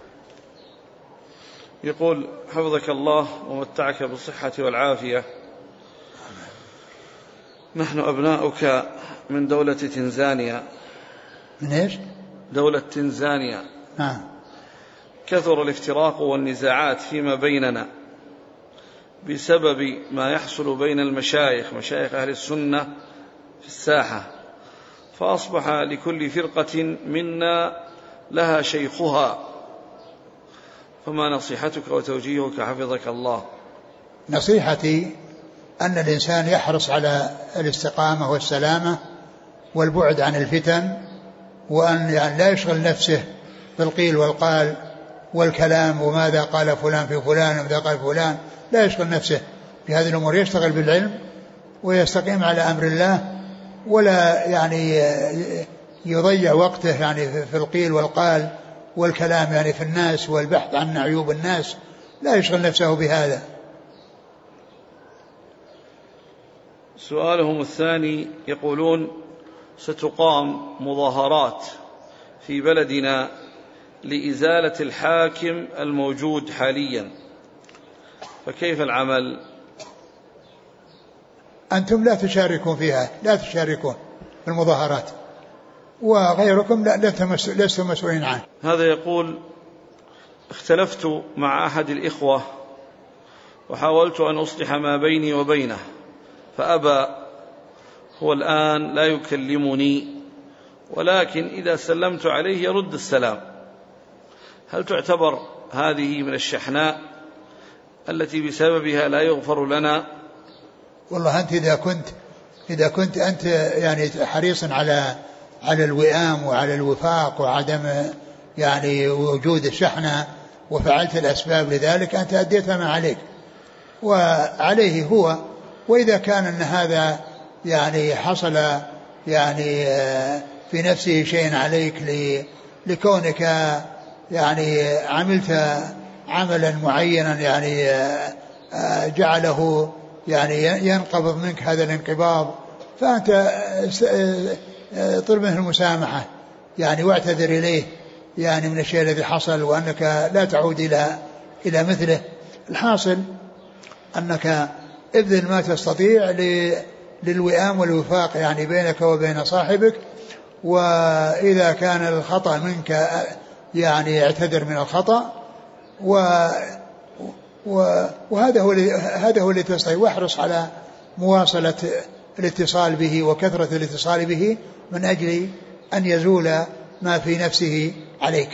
يقول حفظك الله ومتعك بالصحة والعافية، نحن أبناؤك من دولة تنزانيا. من إيش؟ دولة تنزانيا. نعم. كثر الافتراق والنزاعات فيما بيننا بسبب ما يحصل بين المشايخ، مشايخ أهل السنة في الساحة، فأصبح لكل فرقة منا لها شيخها، فما نصيحتك وتوجيهك حفظك الله؟ نصيحتي أن الإنسان يحرص على الاستقامة والسلامة والبعد عن الفتن، وأن يعني لا يشغل نفسه بالقيل والقال والكلام وماذا قال فلان في فلان وماذا قال فلان، لا يشغل نفسه بهذه الأمور، يشتغل بالعلم ويستقيم على أمر الله، ولا يعني يضيع وقته يعني في القيل والقال والكلام يعني في الناس والبحث عن عيوب الناس، لا يشغل نفسه بهذا. سؤالهم الثاني يقولون ستقام مظاهرات في بلدنا لإزالة الحاكم الموجود حاليا، فكيف العمل؟ أنتم لا تشاركون فيها، لا تشاركون في المظاهرات، وغيركم لستم مسؤولين عنه. هذا يقول اختلفت مع أحد الإخوة وحاولت أن أصلح ما بيني وبينه فأبى، هو الآن لا يكلمني، ولكن إذا سلمت عليه يرد السلام، هل تعتبر هذه من الشحناء التي بسببها لا يغفر لنا؟ والله أنت إذا كنت أنت يعني حريص على الوئام وعلى الوفاق وعدم يعني وجود الشحنة وفعلت الأسباب لذلك، أنت أديت ما عليك وعليه هو. وإذا كان أن هذا يعني حصل يعني في نفسه شيء عليك لكونك يعني عملت عملا معينا يعني جعله يعني ينقبض منك هذا الانقباض، فأنت طلب منه المسامحة يعني واعتذر إليه يعني من الشيء الذي حصل، وأنك لا تعود إلى مثله. الحاصل أنك ابذل ما تستطيع للوئام والوفاق يعني بينك وبين صاحبك، وإذا كان الخطأ منك يعني اعتذر من الخطأ، وهذا هو اللي تستطيع، واحرص على مواصلة الاتصال به وكثرة الاتصال به من أجل أن يزول ما في نفسه عليك.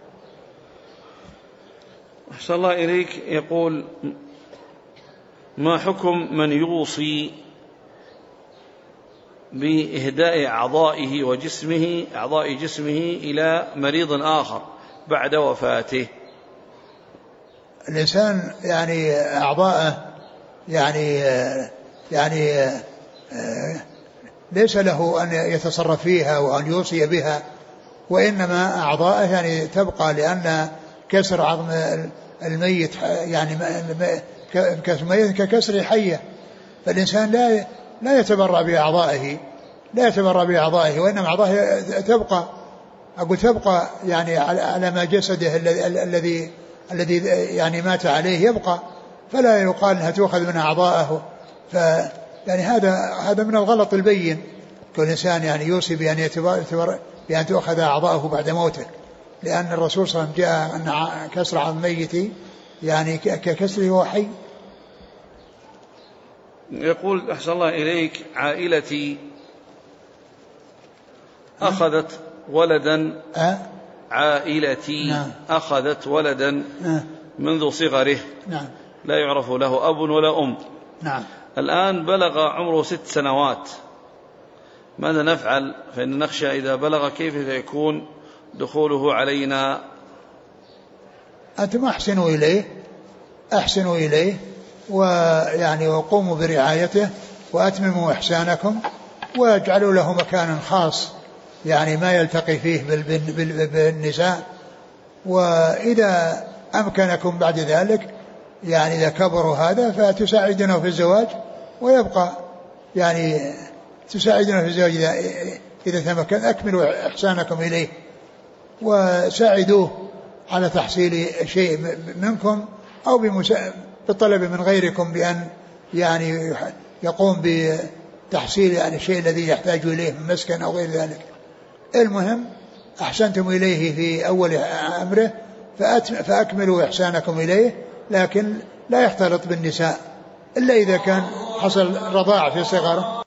أحسن الله إليك. يقول ما حكم من يوصي بإهداء أعضاء جسمه إلى مريض آخر بعد وفاته. الإنسان يعني أعضاءه يعني ليس له أن يتصرف فيها وأن يوصي بها، وإنما أعضاءه يعني تبقى، لأن كسر عظم الميت يعني كسر الميت ككسر حية، فالإنسان لا يتبرع بأعضائه، وإنما أعضائه تبقى، أقول تبقى يعني على ما جسده الذي يعني مات عليه يبقى، فلا يقال أنها تؤخذ من أعضائه. يعني هذا من الغلط البين، كل إنسان يعني يوصي بأن تؤخذ أعضاءه بعد موته، لأن الرسول صلى الله عليه وسلم جاء أن كسر عظم الميت يعني ككسره وهو حي. يقول أحسن الله إليك: عائلتي أخذت ولدا عائلتي أخذت ولدا منذ صغره، لا يعرف له أب ولا أم، الآن بلغ عمره 6 سنوات، ماذا نفعل؟ فإن نخشى إذا بلغ كيف سيكون دخوله علينا. أنتم أحسنوا إليه ويعني وقوموا برعايته وأتمموا إحسانكم، واجعلوا له مكان خاص يعني ما يلتقي فيه بالنساء، وإذا أمكنكم بعد ذلك يعني إذا كبروا هذا فتساعدونه في الزواج، ويبقى يعني تساعدونه في الزواج إذا تمكن. أكملوا إحسانكم إليه وساعدوه على تحصيل شيء منكم أو بالطلب من غيركم بأن يعني يقوم بتحصيل يعني الشيء الذي يحتاج إليه من مسكن أو غير ذلك. المهم أحسنتم إليه في أول أمره فأكملوا إحسانكم إليه، لكن لا يختلط بالنساء إلا إذا كان حصل رضاع في صغره.